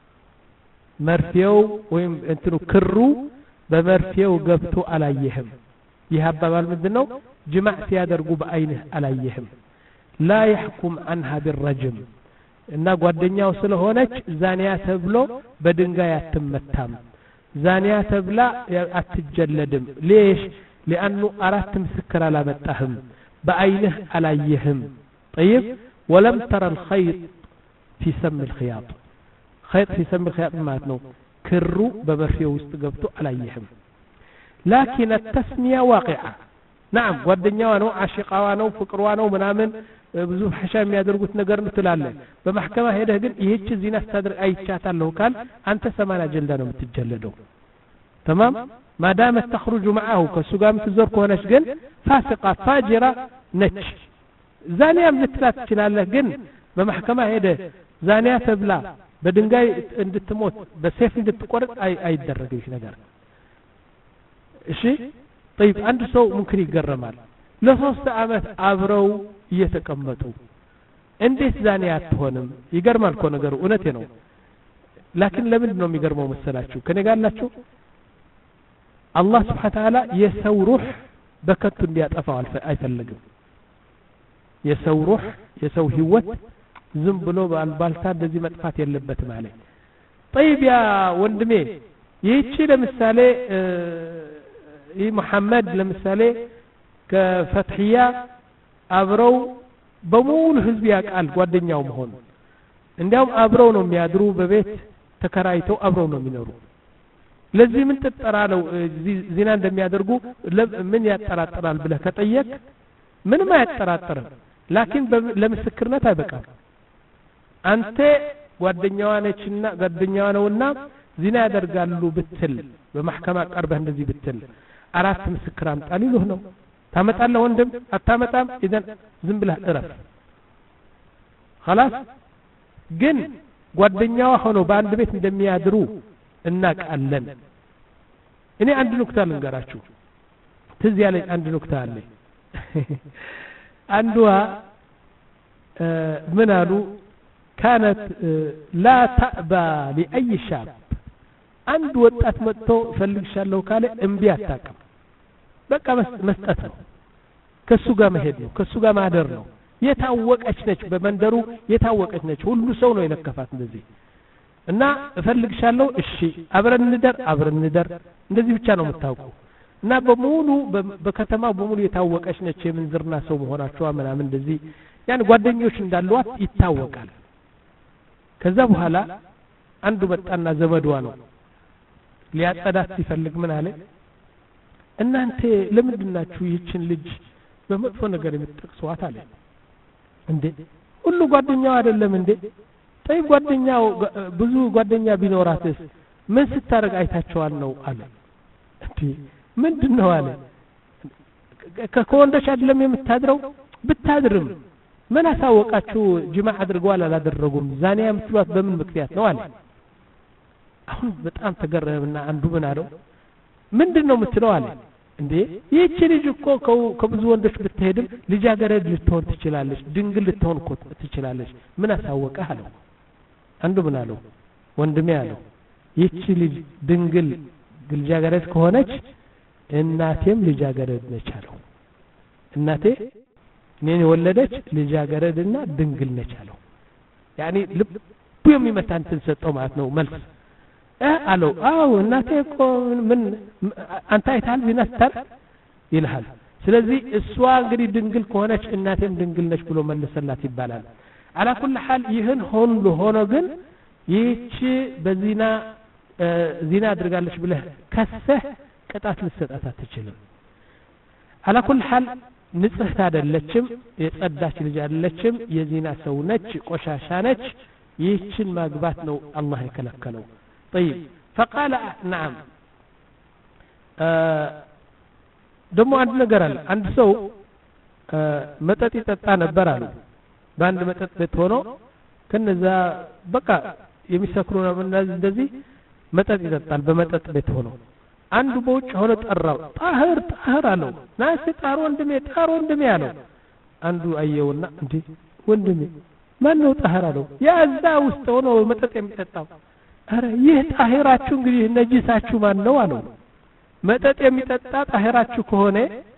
መርፌው ወይም እንትኑ ክሩ በመርፌው ገብቶ አላየህም ይህ አባባል ምንድነው ጅማዕ ሲያደርጉ በአይንህ አላየህም لا يحكم عنها بالرجم እና ጓደኛው ስለሆነች ዛኒያ ተብሎ በድንጋይ አትመታም ዛኒያ ተብላ አትጀለድም ليش لانه አራት ምስክር አላመጣህም በአይንህ አላየህም طيب ولم ترى الخيط في سم الخياط خيط في سم الخياط ማለት ነው ክሩ በመርፌው ውስጥ ገብቶ አላየህም لكن التسميه واقعه نعم ጓደኛዋ ነው አሽቃዋ ነው ፍቅሯ ነው ምናምን ብዙ ሐሻ የሚያደርጉት ነገር ነው ትላለህ በመሐከማ ሄደህ ግን ይህች ዚና ስታደርግ አይቻታለሁ ካል አንተ ሰማና ጀልዳ ነው የምትጀለደው تمام ما دام تخرج معه كسوغام تزور كونش ግን فاسقه فاجره ነች ዛኒያም ልትላት ትችላለህ ግን በመሐከማ ሄደህ ዛኒያ ተብላ በድንጋይ እንድትሞት በሰይፍ እንድትቆርጥ አይ አይደረግሽ ነገር እሺ طيب አንድ ሰው ሙምኪን ይገረማል ለሶስት አመት አብረው እየተቀመጡ እንዴት ዛኒያ አትሆንም ይገርማል እኮ ነገሩ እውነቴ ነው ላኪን ለምን ነው የሚገርመው መሰላችሁ ከኔ ጋር አላችሁ አላህ Subhanahu Ta'ala የሰው ሩህ በከቱ እንዲያጠፋው አይፈልግም የሰው ሩህ የሰው ህይወት ዝም ብሎ ባልባልታ እንደዚህ መጥፋት የለበትም ማለት طيب ያ ወንድሜ ይህቺ ለምሳሌ ይህ መሐመድ ለምሳሌ ከፈትህያ አብረው በሙሉ ህዝብ ያቃል ጓደኛው መሆኑ እንዲያውም አብረው ነው የሚያድሩ በቤት ተከራይተው አብረው ነው የሚኖሩ ለዚህ ምን ተጠራለው ዚና እንደሚያደርጉ ምን ያጠራጥራል ብለህ ከጠየቅ ምንም አያጠራጥርም ላኪን ለምስክርነት አይበቃም አንተ ጓደኛዋ ነችና ጓደኛዋ ነውና ዚና ያደርጋሉ ብትል በመሐከማ ቀርበህ እንደዚህ ብትል አራት ምስክር አምጣል ይሉህ ነው ታመጣለህ ወንድም አታመጣም ኢዘን ዝም ብለህ እረፍ خلاص ግን ጓደኛዋ ሆኖ በአንድ ቤት እንደሚያድሩ እናቃለን እኔ አንድ ኑክታ ልንገራችሁ ትዝ ያለኝ አንድ ኑክታ አለ አንዷ ምን አሉ كانت لا تأبى لأي شاب አንድ ወጣት መጥቶ ፈልግሻለሁ ካለ እምቢ አታውቅም በቃ መስጠት ነው ከሱ ጋር መሄድ ነው ከሱ ጋር ማደር ነው የታወቀች ነች በመንደሩ የታወቀች ነች ሁሉ ሰው ነው የነከፋት እንደዚህ እና እፈልግሻለሁ እሺ አብረን እንደር አብረን እንደር እንደዚህ ብቻ ነው የምታውቀው እና በሙሉ በከተማው በሙሉ የታወቀች ነች የምንዝርና ሰው መሆናቸው ምናምን እንደዚህ ያን ጓደኞች እንዳሏት ይታወቃል ከዛ በኋላ አንዱ መጣና ዘመዷ ነው ሊያጸዳት ሲፈልግ ምን አለ እናንተ ለምንድናችሁ ይህችን ልጅ በመጥፎ ነገር የምትጠቅሷት አለ እንዴ ሁሉ ጓደኛው አይደለም እንዴ ጠይ ጓደኛው ብዙ ጓደኛ ቢኖራትስ ምን ስታረግ አይታቸዋል ነው አለ እንዴ ምንድነው አለ ከኮንደሽ አይደለም የምታድረው ብታድርም ምን አሳወቃችሁ ጅማዕ አድርገዋል አላደረጉም ዛኒያ የምትሏት በምን ምክንያት ነው አለ አሁን በጣም ተገረመና አንዱ ምን አለው ምንድነው የምትለው አለ እንዴ ይህች ልጅ እኮ ከብዙ ወንዶች ብትሄድም ልጃገረድ ልትሆን ትችላለች ድንግል ልትሆን እኮ ትችላለች ምን አሳወቀህ አለው አንዱ ምን አለው ወንድሜ አለው ይህች ልጅ ድንግል ልጃገረድ ከሆነች እናቴም ልጃገረድ ነች አለው እናቴ እኔን ወለደች ልጃገረድና ድንግል ነች አለው ያኒ ልብ የሚመታ እንትን ሰጠው ማለት ነው መልስ እ አለው አው እናቴ እኮ ምን አንተ አይታል ዚና ስታር ይልሃል ስለዚህ እሷ እንግዲህ ድንግል ከሆነች እናቴም ድንግል ነች ብሎ መለሰላት ይባላል አላ ኩል ሐል ይህን ሆኖ ሆኖ ግን ይህች በዚና ዚና አድርጋለች ብለህ ከሰህ ቅጣት ልትሰጣት አትችልም አላ ኩል ሐል ንጽህት አይደለችም የጸዳች ልጅ አይደለችም የዚና ሰው ነች ቆሻሻ ነች ይህችን ማግባት ነው አላህ የከለከለው طيب فقال نعم ደሞ አንድ ነገር አለ አንድ ሰው መጠጥ ይጠጣ ነበር አሉ በአንድ መጠጥ ቤት ሆኖ ከነዛ በቃ የሚሰክሩ ነው እንደዚህ መጠጥ ይጠጣል በመጠጥ ቤት ሆኖ አንዱ በውጭ ሆነ ጠራው ጣህር ጣህር አለው ናስ ጣር ወንድሜ ጣር ወንድሜ አለው አንዱ አየውና እንዴ ወንድሜ ማን ነው ጣህር አለው ያ እዛ ውስጥ ሆኖ መጠጥ የሚጠጣው አረ ይህ ጣህራችሁ እንግዲህ ነጂሳችሁ ማን ነው አለው መጠጥ የሚጠጣ ጣህራችሁ ከሆነ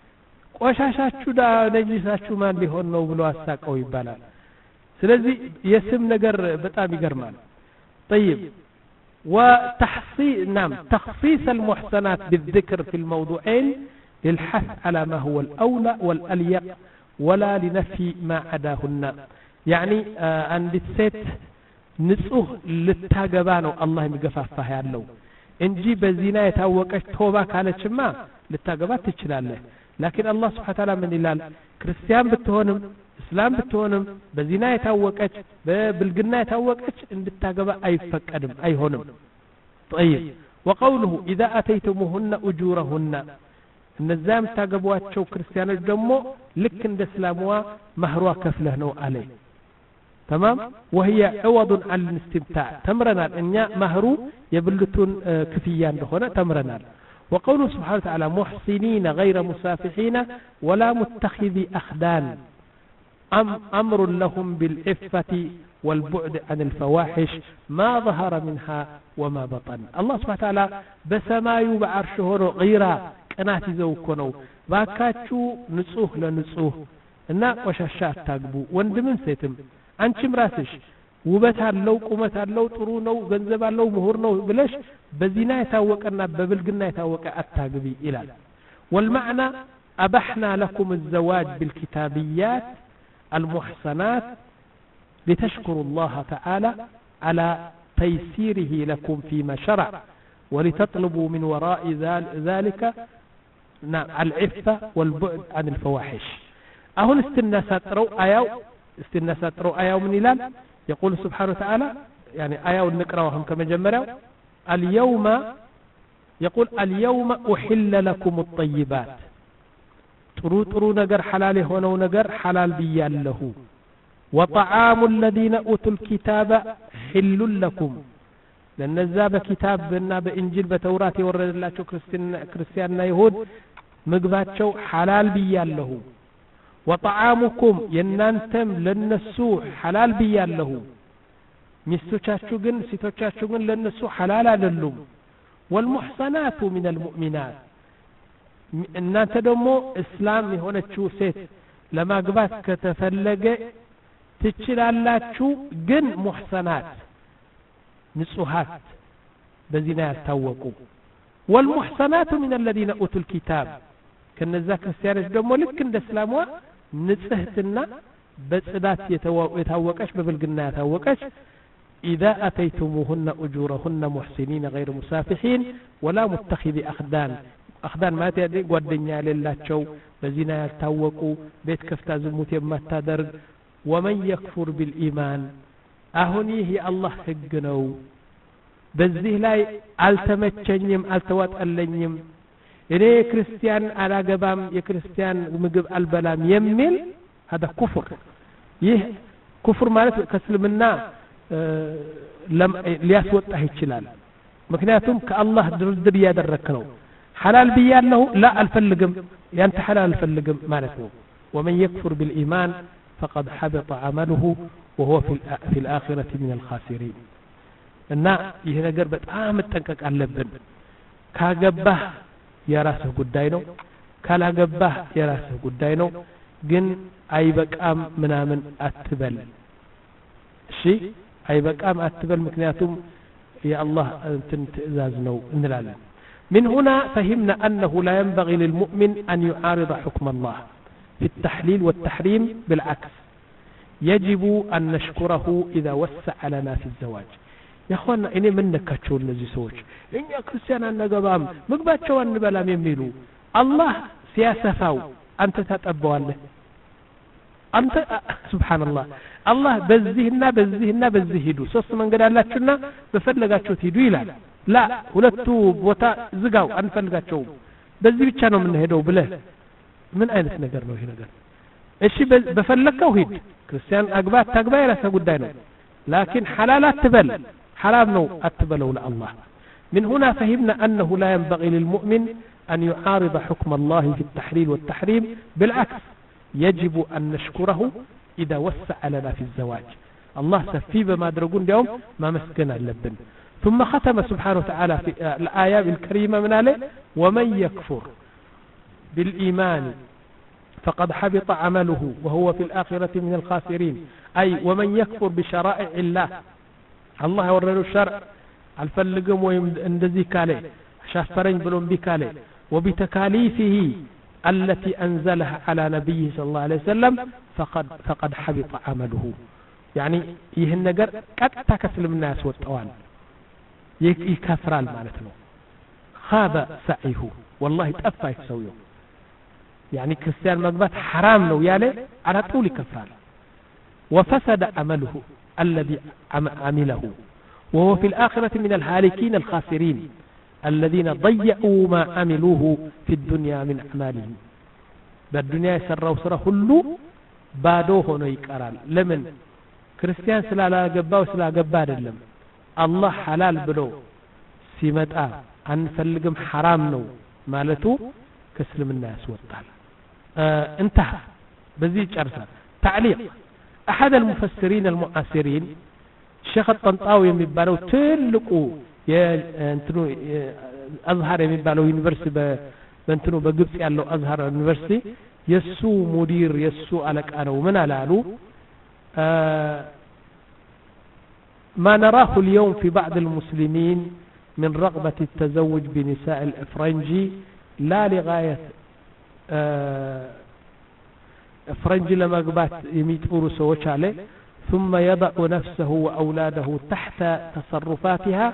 ቆሻሻችሁ ዳ ነጂሳችሁ ማን ሊሆን ነው ብሎ አሳቀው ይባላል ስለዚህ የስም ነገር በጣም ይገርማል طيب وتحصيل نعم تخصيص المحسنات بالذكر في الموضوعين للحث على ما هو الأولى والأليق ولا لنفي ما عداهن يعني عند الست نصوح للتاقبان الله مقفافها ያለው እንጂ በዚና የታወቀች ተውባ ካለችማ ልታገባት ትችላለህ لكن الله سبحانه وتعالى من ይላል ክርስቲያን ብትሆንም እስላም ብትሆንም በዚና የታወቀች በብልግና የታወቀች እንድታገባ አይፈቀድም አይሆንም طيب وقوله اذا اتيتموهن اجورهن እነዛም ታገቧቸው ክርስቲያኖች ደግሞ ልክ እንደ እስላምዋ መህሯ ከፍለህ ነው አለ تمام وهي عوض عن الاستمتاع تمرنا ان مهر يبلتون كفيا እንደሆነ تمرنا وقوله سبحانه وتعالى محسنين غير مسافحين ولا متخذي أخدان أم أمر لهم بالعفة والبعد عن الفواحش ما ظهر منها وما بطن الله سبحانه وتعالى بسماء بعرشه غيرا كنات زوكنو باكاتشو نصوح لنصوح እና ቆሻሻ አታግቡ ወንድምን ሴትም አንቺም ራስሽ ውበት አለው ቁመት አለው ጥሩ ነው ገንዘብ አለው ምሁር ነው ብለሽ በዚና የታወቀና በብልግና የታወቀ አታግቢ ይላል والمعنى أبحنا لكم الزواج بالكتابيات المحسنات لتشكروا الله تعالى على تيسيره لكم فيما شرع ولتطلبوا من وراء ذلك العفة والبعد عن الفواحش أهون استنساتروا آياو استنساتروا آياو من إلال يقول سبحانه وتعالى يعني آياو نقراهم كما جمروا اليوم يقول اليوم أحل لكم الطيبات ترو ترو نجر حلال هنا ونجر حلال بيان له وطعام الذين أوتوا الكتاب حل لكم لأن الزاب كتاب بنا بإنجيل بتوراة ورد الله شو كريستيان يهود مقبات حلال بيان له وطعامكم ينانتم للنسو حلال بيان له ሚስቶቻችሁ ግን ሴቶቻችሁ ግን ለነሱ ሐላል አይደሉም والمحصنات من المؤمنات እናንተ ደግሞ እስላም የሆነችው ሴት ለማግባት ከተፈለገ ትችላላችሁ ግን ሙህሰናት ንጹሃት በዚና ያልታወቁ والمحصنات من الذين اوتوا الكتاب ከነዛ ክርስቲያኖች ደግሞ ልክ እንደ እስላሟ ንጽህትና በጽዳት የታወቀች በብልግና ያታወቀች إذا أتيتموهن أجورهن محسنين غير مسافحين ولا متخذي أخدان أخدان ما تأتي قدنيا لله شو بزنا يتوقوا بيت كفتا زموت يما تدرج ومن يكفر بالإيمان أهني هي الله حقنو بزيه لا ألتمتشنيم ألتوات ألنيم إني كريستيان على قبام يا كريستيان ومقب البلام يمل هذا كفر يه كفر مالت كسلمنا ለም ሊያስወጣህ ይችላል ምክንያቱም ከአላህ ድርድር ያደረክ ነው ሐላል ብያለሁ لا አልፈልግም ያንተ ሐላል አልፈልግም ማለት ነው ومن يكفر بالإيمان فقد حبط عمله وهو في في الآخرة من الخاسرين እና ይሄ ነገር በጣም መጠንቀቅ አለብን ካገባህ የራስህ ጉዳይ ነው ካላገባህ የራስህ ጉዳይ ነው ግን አይበቃም ምናምን አትበል እሺ አይበቃም አትበል ምክንያቱም የአላህ እንትን ትእዛዝ ነው እንላለን من هنا فهمنا أنه لا ينبغي للمؤمن أن يعارض حكم الله في التحليل والتحريم بالعكس يجب أن نشكره إذا وسع لنا في الزواج يا أخوانا إني منك كتشول نزي سوج إن يا كريستيان أنا قبام مقبات شو أن بلام يميلو الله سياسة فاو أنت تتأبوا له أنت سبحان الله الله بزهنا بزهنا بزهدو سوس من قال الله شنا بفلقاتشو تيدو ይላል لا ሁለቱ ቦታ ዝጋው አንፈልጋቸው በዚህ ብቻ ነው ምን ሄደው ብለ ምን አይነት ነገር ነው ይሄ ነገር እሺ በፈለከው ሂድ ክርስቲያን አግባ ታግባ የራስህ ጉዳይ ነው لكن حلال አትበል حرام ነው አትበለው ለአላህ من هنا فهمنا أنه لا ينبغي للمؤمن أن يعارض حكم الله في التحليل والتحريم، بالعكس يجب أن نشكره إذا وسع لنا في الزواج. الله سفي بما درقون اليوم ما مسكنا اللبن. ثم ختم سبحانه وتعالى في الآية الكريمة من عليه: ومن يكفر بالإيمان فقد حبط عمله وهو في الآخرة من الخاسرين. أي ومن يكفر بشرائع الله، الله يورد الشرع الفلقم ويندزي كالي شافرين بلون بكالي وبتكاليفه التي أنزلها على نبيه صلى الله عليه وسلم فقد فقد حبط عمله. يعني ይህን ነገር ቀጥታ ከእስልምና ያስወጣዋል፣ ይከፍራል ማለት ነው። خاب سعيه والله ጠፋ ይሰውየው። يعني ክርስቲያን መግባት حرام ነው ያለ على طول ይከፍራል። وفسد عمله الذي عمله وهو في الآخرة من الهالكين الخاسرين الذين ضيعوا ما عملوه في الدنيا من أعمالهم. بالدنيا يسروا سره كله بادو هنا يقرال. لمن ክርስቲያን ስላላገባው ስላገባ አይደለም። አላህ ሐላል ብሎ ሲመጣ አንፈልግም حرام ነው ማለቱ ከእስልምና ያስወጣል። انتهى በዚህ ጨርሰን تعليق أحد المفسرين المعاصرين الشيخ الطنطاوي የሚባለው ትልቁ የእንትኑ አዝሃር የሚባለው ዩኒቨርሲቲ በእንትኑ በግብጽ ያለው አዝሃር ዩኒቨርሲቲ የሱ ሙዲር የሱ አለቃ ነው። ምን አላሉ? ما نراه اليوم في بعض المسلمين من رغبة التزوج بنساء الإفرنجي لا لغاية إفرنجي لما قبات يميت أورسه وشاله ثم يضع نفسه وأولاده تحت تصرفاتها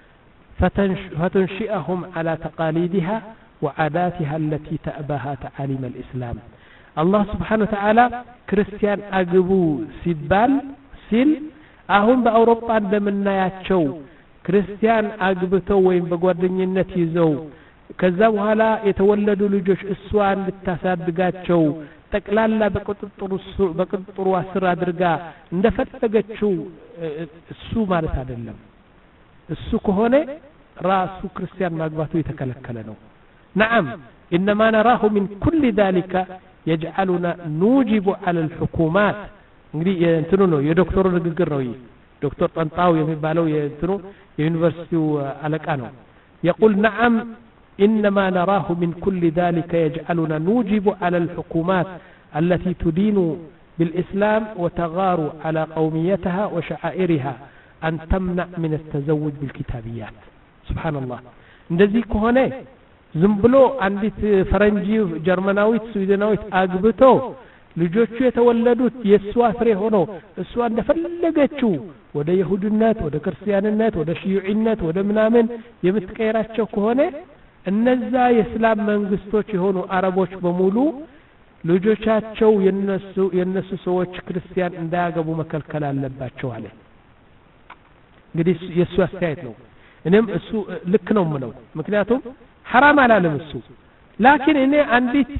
فتنشئهم على تقاليدها وعاداتها التي تأباها تعاليم الإسلام. الله سبحانه وتعالى كريستيان أقبو سيبال سيل أهم بأوروبا عندما ياتشو كريستيان أقبتو وين بقوردنينة يزو كذا وهلا يتولدوا لجوش السوان بالتسادقاتشو ጠቅላላ በቁጥጥሩ በቁጥጥሩ አስር አድርጋ እንደፈለገችው እሱ ማለት አይደለም። እሱ ከሆነ ራሱ ክርስቲያን ማግባቱ የተከለከለ ነው። نعم إنما نراه من كل ذلك يجعلنا نوجب على الحكومات. እንግዲህ እንትኑ ነው የዶክተሩ ንግግር ነው። ዶክተር ጠንጣው የሚባለው የእንትኑ የዩኒቨርሲቲው አለቃ ነው። يقول نعم إنما نراه من كل ذلك يجعلنا نوجب على الحكومات التي تدين بالإسلام وتغار على قوميتها وشعائرها أن تمنع من التزوج بالكتابيات. سبحان الله. እንደዚህ ከሆነ ዝም ብሎ አንዲት ፈረንጂ ጀርመናዊት ስዊድናዊት አግብቶ ልጆቹ የተወለዱት የሷ ፍሬ ሆኖ እሷ እንደፈለገችው ወደ ይሁድነት ወደ ክርስቲያንነት ወደ ሺዩዒነት ወደ ምናምን የምትቀይራቸው ከሆነ እነዛ የእስላም መንግስቶች የሆኑ አረቦች በሙሉ ልጆቻቸው የነሱ የነሱ ሰዎች ክርስቲያን እንዳያገቡ መከልከል አለባቸው አለ። እንግዲህ የሱ አስተያየት ነው። እኔም እሱ ልክ ነው ምለው፣ ምክንያቱም حرام አላለም እሱ። ላኪን እኔ አንዲት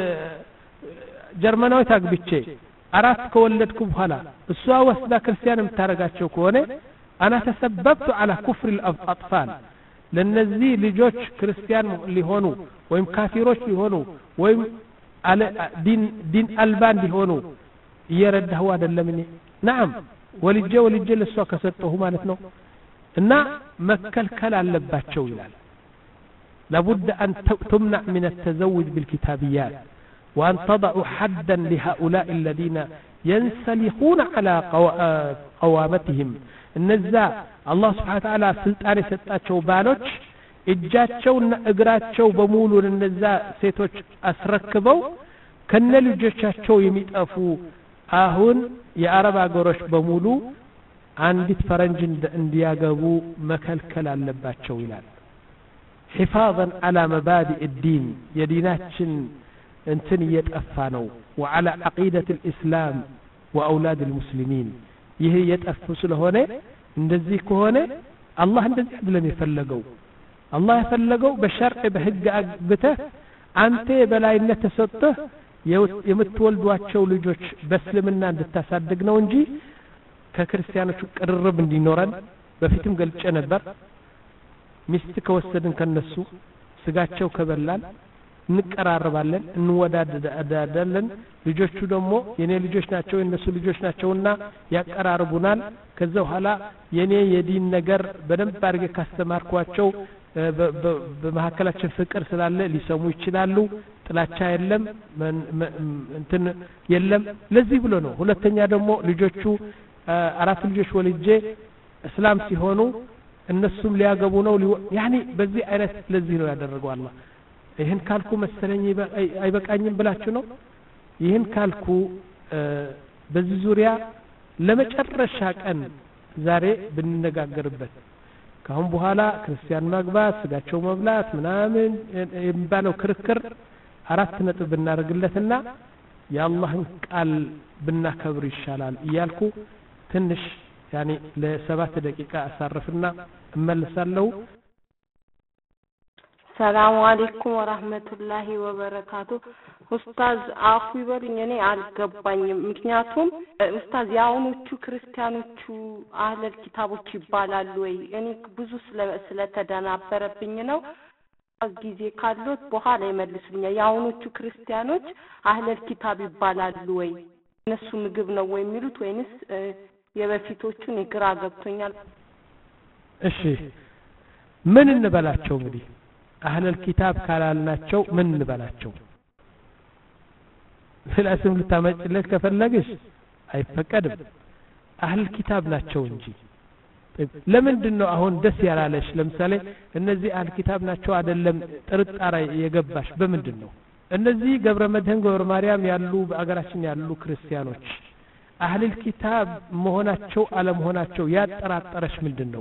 ጀርመናዊት አግብቼ አራት ከወለድኩ በኋላ እሷ ወስዳ ክርስቲያን የምታረጋቸው ከሆነ انا تسببت على كفر الاطفال ለነዚህ ልጆች ክርስቲያን ሊሆኑ ወይም ካፊሮች ሊሆኑ ወይም ዲን ዲን አልባን ሊሆኑ እየረዳሁ አይደለም እኔ። نعم ወልጄ ወልጄ ለሷ ከሰጠሁ ማለት ነው። እና መከልከል አለባቸው ይላል። لابد أن تمنع من التزوج بالكتابيات وأن تضع حدا لهؤلاء الذين ينسلخون على قوامتهم. النزا الله سبحانه وتعالى سلطان يسطاچو ባሎች እጃቸውና እግራቸው በሙሉ ለነዛ ሴቶች አስረክበው ከነ ልጆቻቸው የሚጠፉ አሁን የአረብ አገሮች በሙሉ አንዲት ፈረንጅ እንዲያገቡ መከልከል አለባቸው ይላል። حفاظا على مبادئ الدين يديناتشن انتن يتأفانو وعلى عقيدة الإسلام وأولاد المسلمين يهي يتأفس لهونه اندزي كهونه الله اندزي عدلن يفلقو الله يفلقو بشرع بهج أقبته أنت بلاينة تسطه يمتولدواتشو لجوش بسلمنا عند التصدقنا ونجي ككريستيانو قرب اندي نوران بفيتم قلتش نبر ሚስት ከወሰድን ከነሱ ስጋቸው ከበላን እንቀራረባለን እንወዳደዳለን ልጆቹ ደግሞ የኔ ልጆች ናቸው የነሱ ልጆች ናቸውና ያቀራርቡናል ከዛ በኋላ የኔ የዲን ነገር በደንብ አድርጌ ካስተማርኳቸው በመሐከላችን ፍቅር ስላለ ሊሰሙ ይችላሉ ጥላቻ የለም እንትን የለም ለዚህ ብሎ ነው ሁለተኛ ደግሞ ልጆቹ አራት ልጆች ወልጄ እስላም ሲሆኑ እነሱም ሊያገቡ ነው ያኒ በዚህ አይነት ለዚህ ነው ያደረገው አላህ ይሄን ካልኩ መሰለኝ አይበቃኝም ብላችሁ ነው ይሄን ካልኩ በዚህ ዙሪያ ለመጨረሻ ቀን ዛሬ ብንነጋገርበት ካሁን በኋላ ክርስቲያን ማግባት ስጋቸው መብላት ምናምን የሚባለው ክርክር አራት ነጥብ ብናረግለትና የአላህን ቃል ብናከብር ይሻላል እያልኩ ትንሽ ያኒ ለሰባት ደቂቃ አሳርፍና እመልሳለሁ ሰላም አለይኩም ወራህመቱላሂ ወበረካቱ ኡስታዝ አፉ ይበሉኝ እኔ አልገባኝም ምክንያቱም ኡስታዝ ያውኖቹ ክርስቲያኖቹ አህለል ኪታቦች ይባላሉ ወይ እኔ ብዙ ስለተደናበረብኝ ነው ጊዜ ካሉት በኋላ ይመልሱልኛል ያውኖቹ ክርስቲያኖች አህለል ኪታብ ይባላሉ ወይ እነሱ ምግብ ነው ወይ የሚሉት ወይንስ የበፊቶቹን ይግራ ገብቶኛል እሺ ምን እንበላቸው እንግዲህ አህለል ኪታብ ካላልናቸው ምን እንበላቸው ፍላስም ልታመጭለት ከፈለግሽ አይፈቀድም አህለል ኪታብ ናቸው እንጂ ለምንድነው አሁን ደስ ያላለሽ ለምሳሌ እነዚህ አህለል ኪታብ ናቸው አይደለም ጥርጣሬ የገባሽ በምንድነው እነዚህ ገብረ መድህን ገብረ ማርያም ያሉ በአገራችን ያሉ ክርስቲያኖች አህለል ኪታብ መሆናቸው አለመሆናቸው ያጠራጠረሽ ምንድነው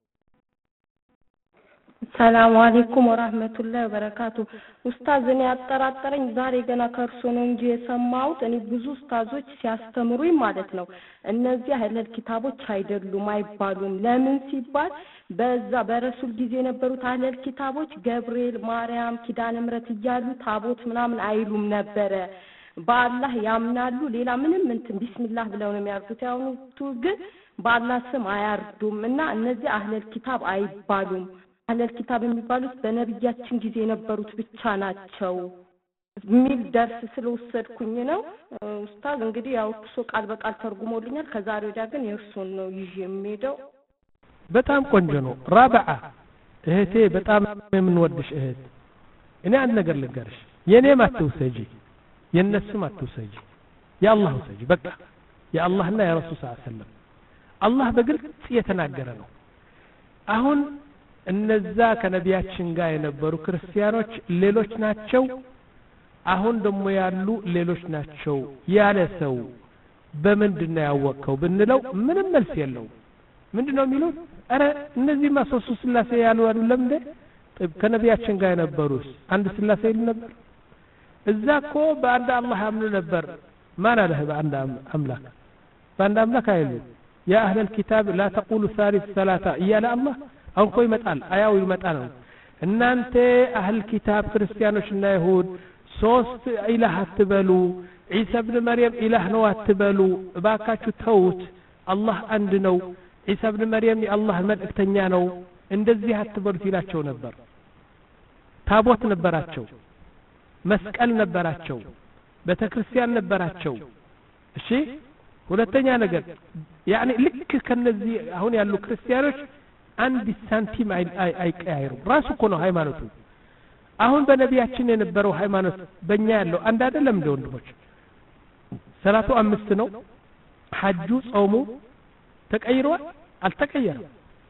ሰላም አለይኩም ወራህመቱላሂ ወበረካቱ ኡስታዝ እኔ ያጠራጠረኝ ዛሬ ገና ከርሶ ነው እንጂ የሰማሁት እኔ ብዙ ኡስታዞች ሲያስተምሩኝ ማለት ነው እነዚህ አህለል ኪታቦች አይደሉም አይባሉም ለምን ሲባል በዛ በረሱል ጊዜ የነበሩት አህለል ኪታቦች ገብርኤል ማርያም ኪዳነ ምህረት እያሉ ታቦት ምናምን አይሉም ነበረ በአላህ ያምናሉ ሌላ ምንም እንትን ቢስሚላህ ብለው ነው የሚያርዱት ያውኑቱ ግን በአላህ ስም አያርዱም እና እነዚህ አህለል ኪታብ አይባሉም አህለል ኪታብ የሚባሉት በነብያችን ጊዜ የነበሩት ብቻ ናቸው ሚል ደርስ ስለወሰድኩኝ ነው ኡስታዝ እንግዲህ ያው እሱ ቃል በቃል ተርጉሞልኛል ከዛሬ ወዲያ ግን የእርሱን ነው ይዤ የምሄደው በጣም ቆንጆ ነው ራብዓ እህቴ በጣም የምንወድሽ እህት እኔ አንድ ነገር ልንገርሽ የኔም አትውሰጂ የነሱም አትውሰጂ የአላህ ውሰጂ በቃ የአላህና የረሱል ሰለላሁ ዐለይሂ ወሰለም አላህ በግልጽ የተናገረ ነው አሁን እነዛ ከነቢያችን ጋር የነበሩ ክርስቲያኖች ሌሎች ናቸው አሁን ደግሞ ያሉ ሌሎች ናቸው ያለ ሰው በምንድነው ያወቀው ብንለው ምንም መልስ የለው ምንድነው የሚሉት አረ እነዚህ ማሶሱ ስላሴ ያሉ አይደለም እንዴ ከነቢያችን ጋር የነበሩስ አንድ ስላሴ ይሉ ነበር እዛ እኮ በአንድ አላህ ያምኑ ነበር ማን አለ በአንድ አምላክ በአንድ አምላክ አይሉ ያ አህለል ኪታብ ላ ተቁሉ ثالث ثلاثه እያለ አላህ አሁን እኮ ይመጣል አያው ይመጣል እናንተ አህል ኪታብ ክርስቲያኖችና ይሁድ ሶስት ኢላህ አትበሉ ዒሳ ኢብኑ መርየም ኢላህ ነው አትበሉ እባካችሁ ተውት አላህ አንድ ነው ዒሳ ኢብኑ መርየም የአላህ መልእክተኛ ነው እንደዚህ አትበሉት ይላቸው ነበር ታቦት ነበራቸው መስቀል ነበራቸው ቤተክርስቲያን ነበራቸው እሺ ሁለተኛ ነገር ያኒ ልክ ከነዚህ አሁን ያሉ ክርስቲያኖች አንድ ሳንቲም አይቀያየሩ ራሱ እኮ ነው ሃይማኖቱ አሁን በነቢያችን የነበረው ሃይማኖት በእኛ ያለው አንድ አይደለም እንደ ወንድሞች ሰላቱ አምስት ነው ሐጁ ጾሙ ተቀይሯል አልተቀየረም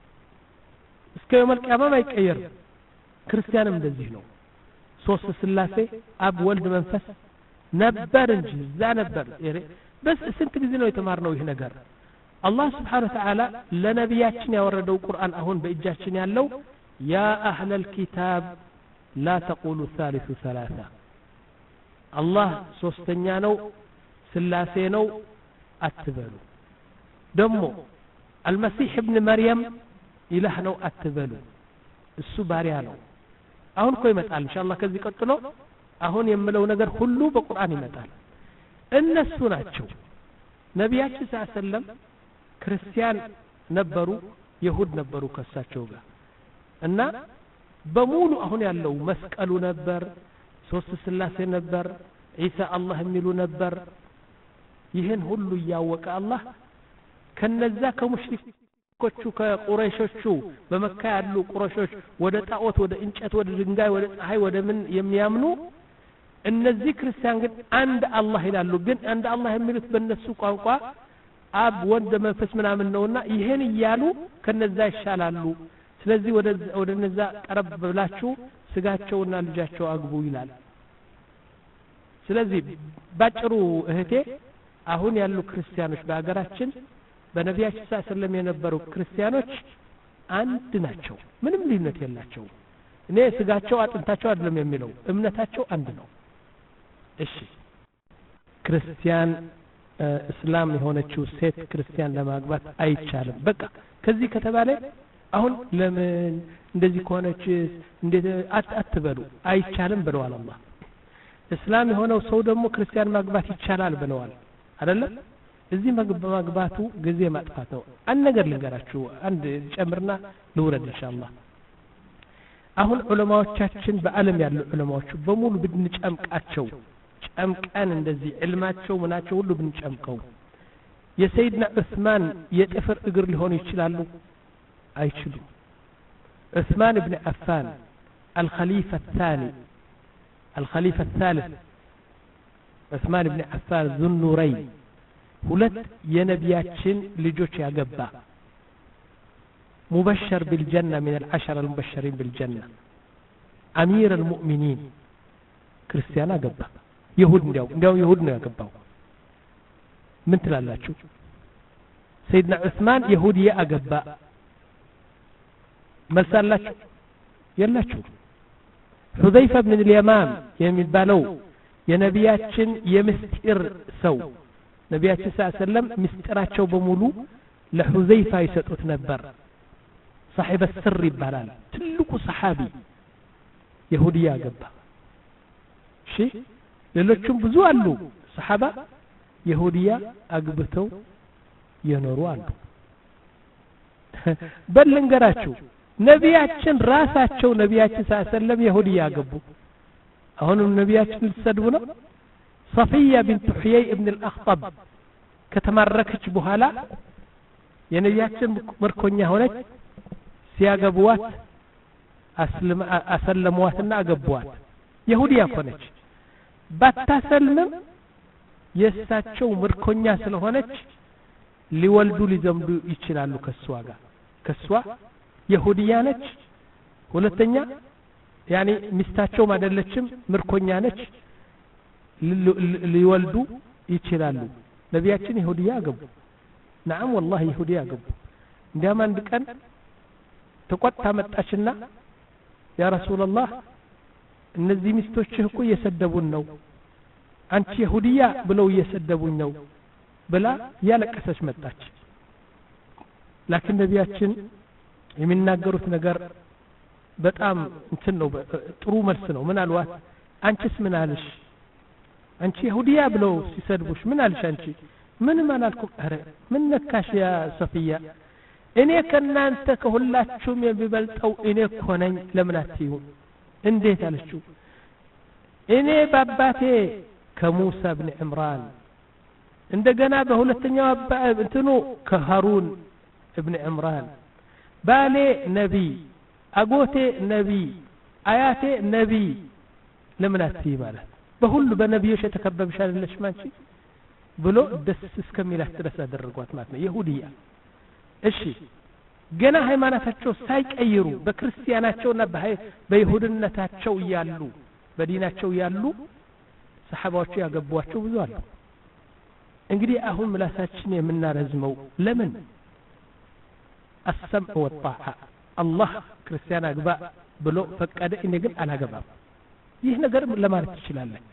እስከ የውመል ቂያማ አይቀየርም ክርስቲያንም እንደዚህ ነው ሶስት ስላሴ አብ ወልድ መንፈስ ነበር እንጂ እዛ ነበር በስ ስንት ጊዜ ነው የተማርነው ይሄ ነገር الله سبحانه وتعالى لنبياتنا يوردوا القرآن أهون بإجاشنا يالو يا أهل الكتاب لا تقولوا ثالث ثلاثة الله سوستنيانو سلاسينو أتبالو دمو المسيح ابن مريم إلهنو أتبالو السباريانو أهون كوي متعال إن شاء الله كذي قتلو أهون يملو نقر كله بقرآن متعال إن السناتشو نبياتي صلى الله عليه وسلم ክርስቲያን ነበሩ ይሁድ ነበሩ ከሳቸው ጋር እና በሙሉ አሁን ያለው መስቀሉ ነበር ሶስት ስላሴ ነበር ኢሳ አላህ የሚሉ ነበር ይሄን ሁሉ ያወቀ አላህ ከነዛ ከሙሽሪኮቹ ከቁረይሾቹ በመካ ያሉ ቁረይሾች ወደ ጣዖት ወደ እንጨት ወደ ድንጋይ ወደ ፀሐይ ወደ ምን የሚያምኑ እነዚህ ክርስቲያን ግን አንድ አላህ ይላሉ ግን አንድ አላህ የሚሉት በእነሱ ቋንቋ አብ ወልድ መንፈስ ምናምን ነውና ይሄን ይያሉ ከነዛ ይሻላሉ ስለዚህ ወደ ወደ ነዛ ቀረብ ብላችሁ ስጋቸውና ልጃቸው አግቡ ይላል ስለዚህ ባጭሩ እህቴ አሁን ያሉ ክርስቲያኖች በአገራችን በነቢያችን ሰለላሁ ዐለይሂ ወሰለም የነበሩ ክርስቲያኖች አንድ ናቸው ምንም ልዩነት የላቸው እኔ ስጋቸው አጥንታቸው አይደለም የሚለው እምነታቸው አንድ ነው እሺ ክርስቲያን እስላም የሆነችው ሴት ክርስቲያን ለማግባት አይቻልም በቃ ከዚህ ከተባለ አሁን ለምን እንደዚህ ከሆነች እንዴት አትበሉ አይቻልም ብለዋል አላህ እስላም የሆነው ሰው ደግሞ ክርስቲያን ማግባት ይቻላል ብለዋል አይደለም እዚህ ማግባቱ ጊዜ ማጥፋት ነው አንድ ነገር ልንገራችሁ አንድ ጨምርና ልውረድ ኢንሻአላህ አሁን ዑለማዎቻችን በአለም ያሉ ዑለማዎች በሙሉ ብንጨምቃቸው ጨምቀን እንደዚህ ዕልማቸው ምናቸው ሁሉ ብንጨምቀው የሰይድና ዑስማን የጥፍር እግር ሊሆኑ ይችላሉ አይችሉም ዑስማን ኢብኑ አፋን الخليفة الثاني الخليفة الثالث عثمان بن عفان ذو النورين ሁለት የነቢያችን ልጆች ያገባ مبشر بالجنة من العشرة المبشرين بالجنة أمير المؤمنين ክርስቲያን አገባ ይሁድ እንዲያው እንዲያው ይሁድ ነው ያገባው ምን ትላላችሁ ሰይድና ዑስማን ይሁዲያ አገባ መልሳላችሁ የላችሁ ሁዘይፋ ብን اليمان የሚባለው የነቢያችን የምስጢር ሰው ነቢያችን ሰለላሁ ዐለይሂ ወሰለም ምስጢራቸው በሙሉ ለሁዘይፋ ይሰጡት ነበር صاحب السر ይባላል ትልቁ ሰሃቢ ይሁዲያ አገባ እሺ ሌሎችም ብዙ አሉ ሰሃባ ይሁዲያ አግብተው የኖሩ አሉ በልንገራችሁ ነቢያችን ራሳቸው ነቢያችን ሰለላሁ ዐለይሂ ወሰለም ይሁዲያ አገቡ አሁንም ነቢያችን ልትሰድቡ ነው صفية بنت حيي ابن الأخطب ከተማረከች በኋላ የነቢያችን ምርኮኛ ሆነች ሲያገቡዋት አሰለሟትና አገቡዋት ይሁዲያ ሆነች ባታሰልም የእሳቸው ምርኮኛ ስለሆነች ሊወልዱ ሊዘምዱ ይችላሉ ከሷ ጋር ከሷ ይሁዲያ ነች ሁለተኛ ያኒ ሚስታቸው አይደለችም ምርኮኛ ነች ሊወልዱ ይችላሉ ነቢያችን ይሁዲያ አገቡ نعم والله ይሁዲያ አገቡ እንዲያም አንድ ቀን ተቆጣ መጣችና ያ ረሱላህ እነዚህ ሚስቶችህ እኮ እየሰደቡን ነው አንቺ ይሁዲያ ብለው እየሰደቡኝ ነው ብላ ያለቀሰች መጣች ላኪን ነቢያችን የሚናገሩት ነገር በጣም እንትን ነው ጥሩ መልስ ነው ምን አልዋት አንቺስ ምን አልሽ አንቺ ይሁዲያ ብለው ሲሰድቡሽ ምን አልሽ አንቺ ምን ማናልኩ አረ ምን ነካሽ ያ ሶፊያ እኔ ከናንተ ከሁላችሁም የሚበልጠው እኔ እኮ ነኝ ለምን አትዩ እንዴት አለችው እኔ ባባቴ ከሙሳ ብን ዕምራን እንደገና በሁለተኛው አባ እንትኑ ከሃሩን ابن ዕምራን ባሌ ነቢ አጎቴ ነቢ አያቴ ነቢ ለምን አትይ ማለት በሁሉ በነቢዮች የተከበብሽ አይደለሽ ማንቺ ብሎ ደስ እስከሚላት ድረስ አደረጓት ማለት ነው ይሁዲያ እሺ ገና ሃይማኖታቸው ሳይቀይሩ በክርስቲያናቸውና በይሁድነታቸው ያሉ በዲናቸው ያሉ ሰሃባዎቹ ያገቧቸው ብዙ አሉ እንግዲህ አሁን ምላሳችን የምናረዝመው ለምን السمع والطاعة الله ክርስቲያን አግባ ብሎ ፈቀደ እኔ ግን አላገባም ይህ ነገር ለማለት ይችላል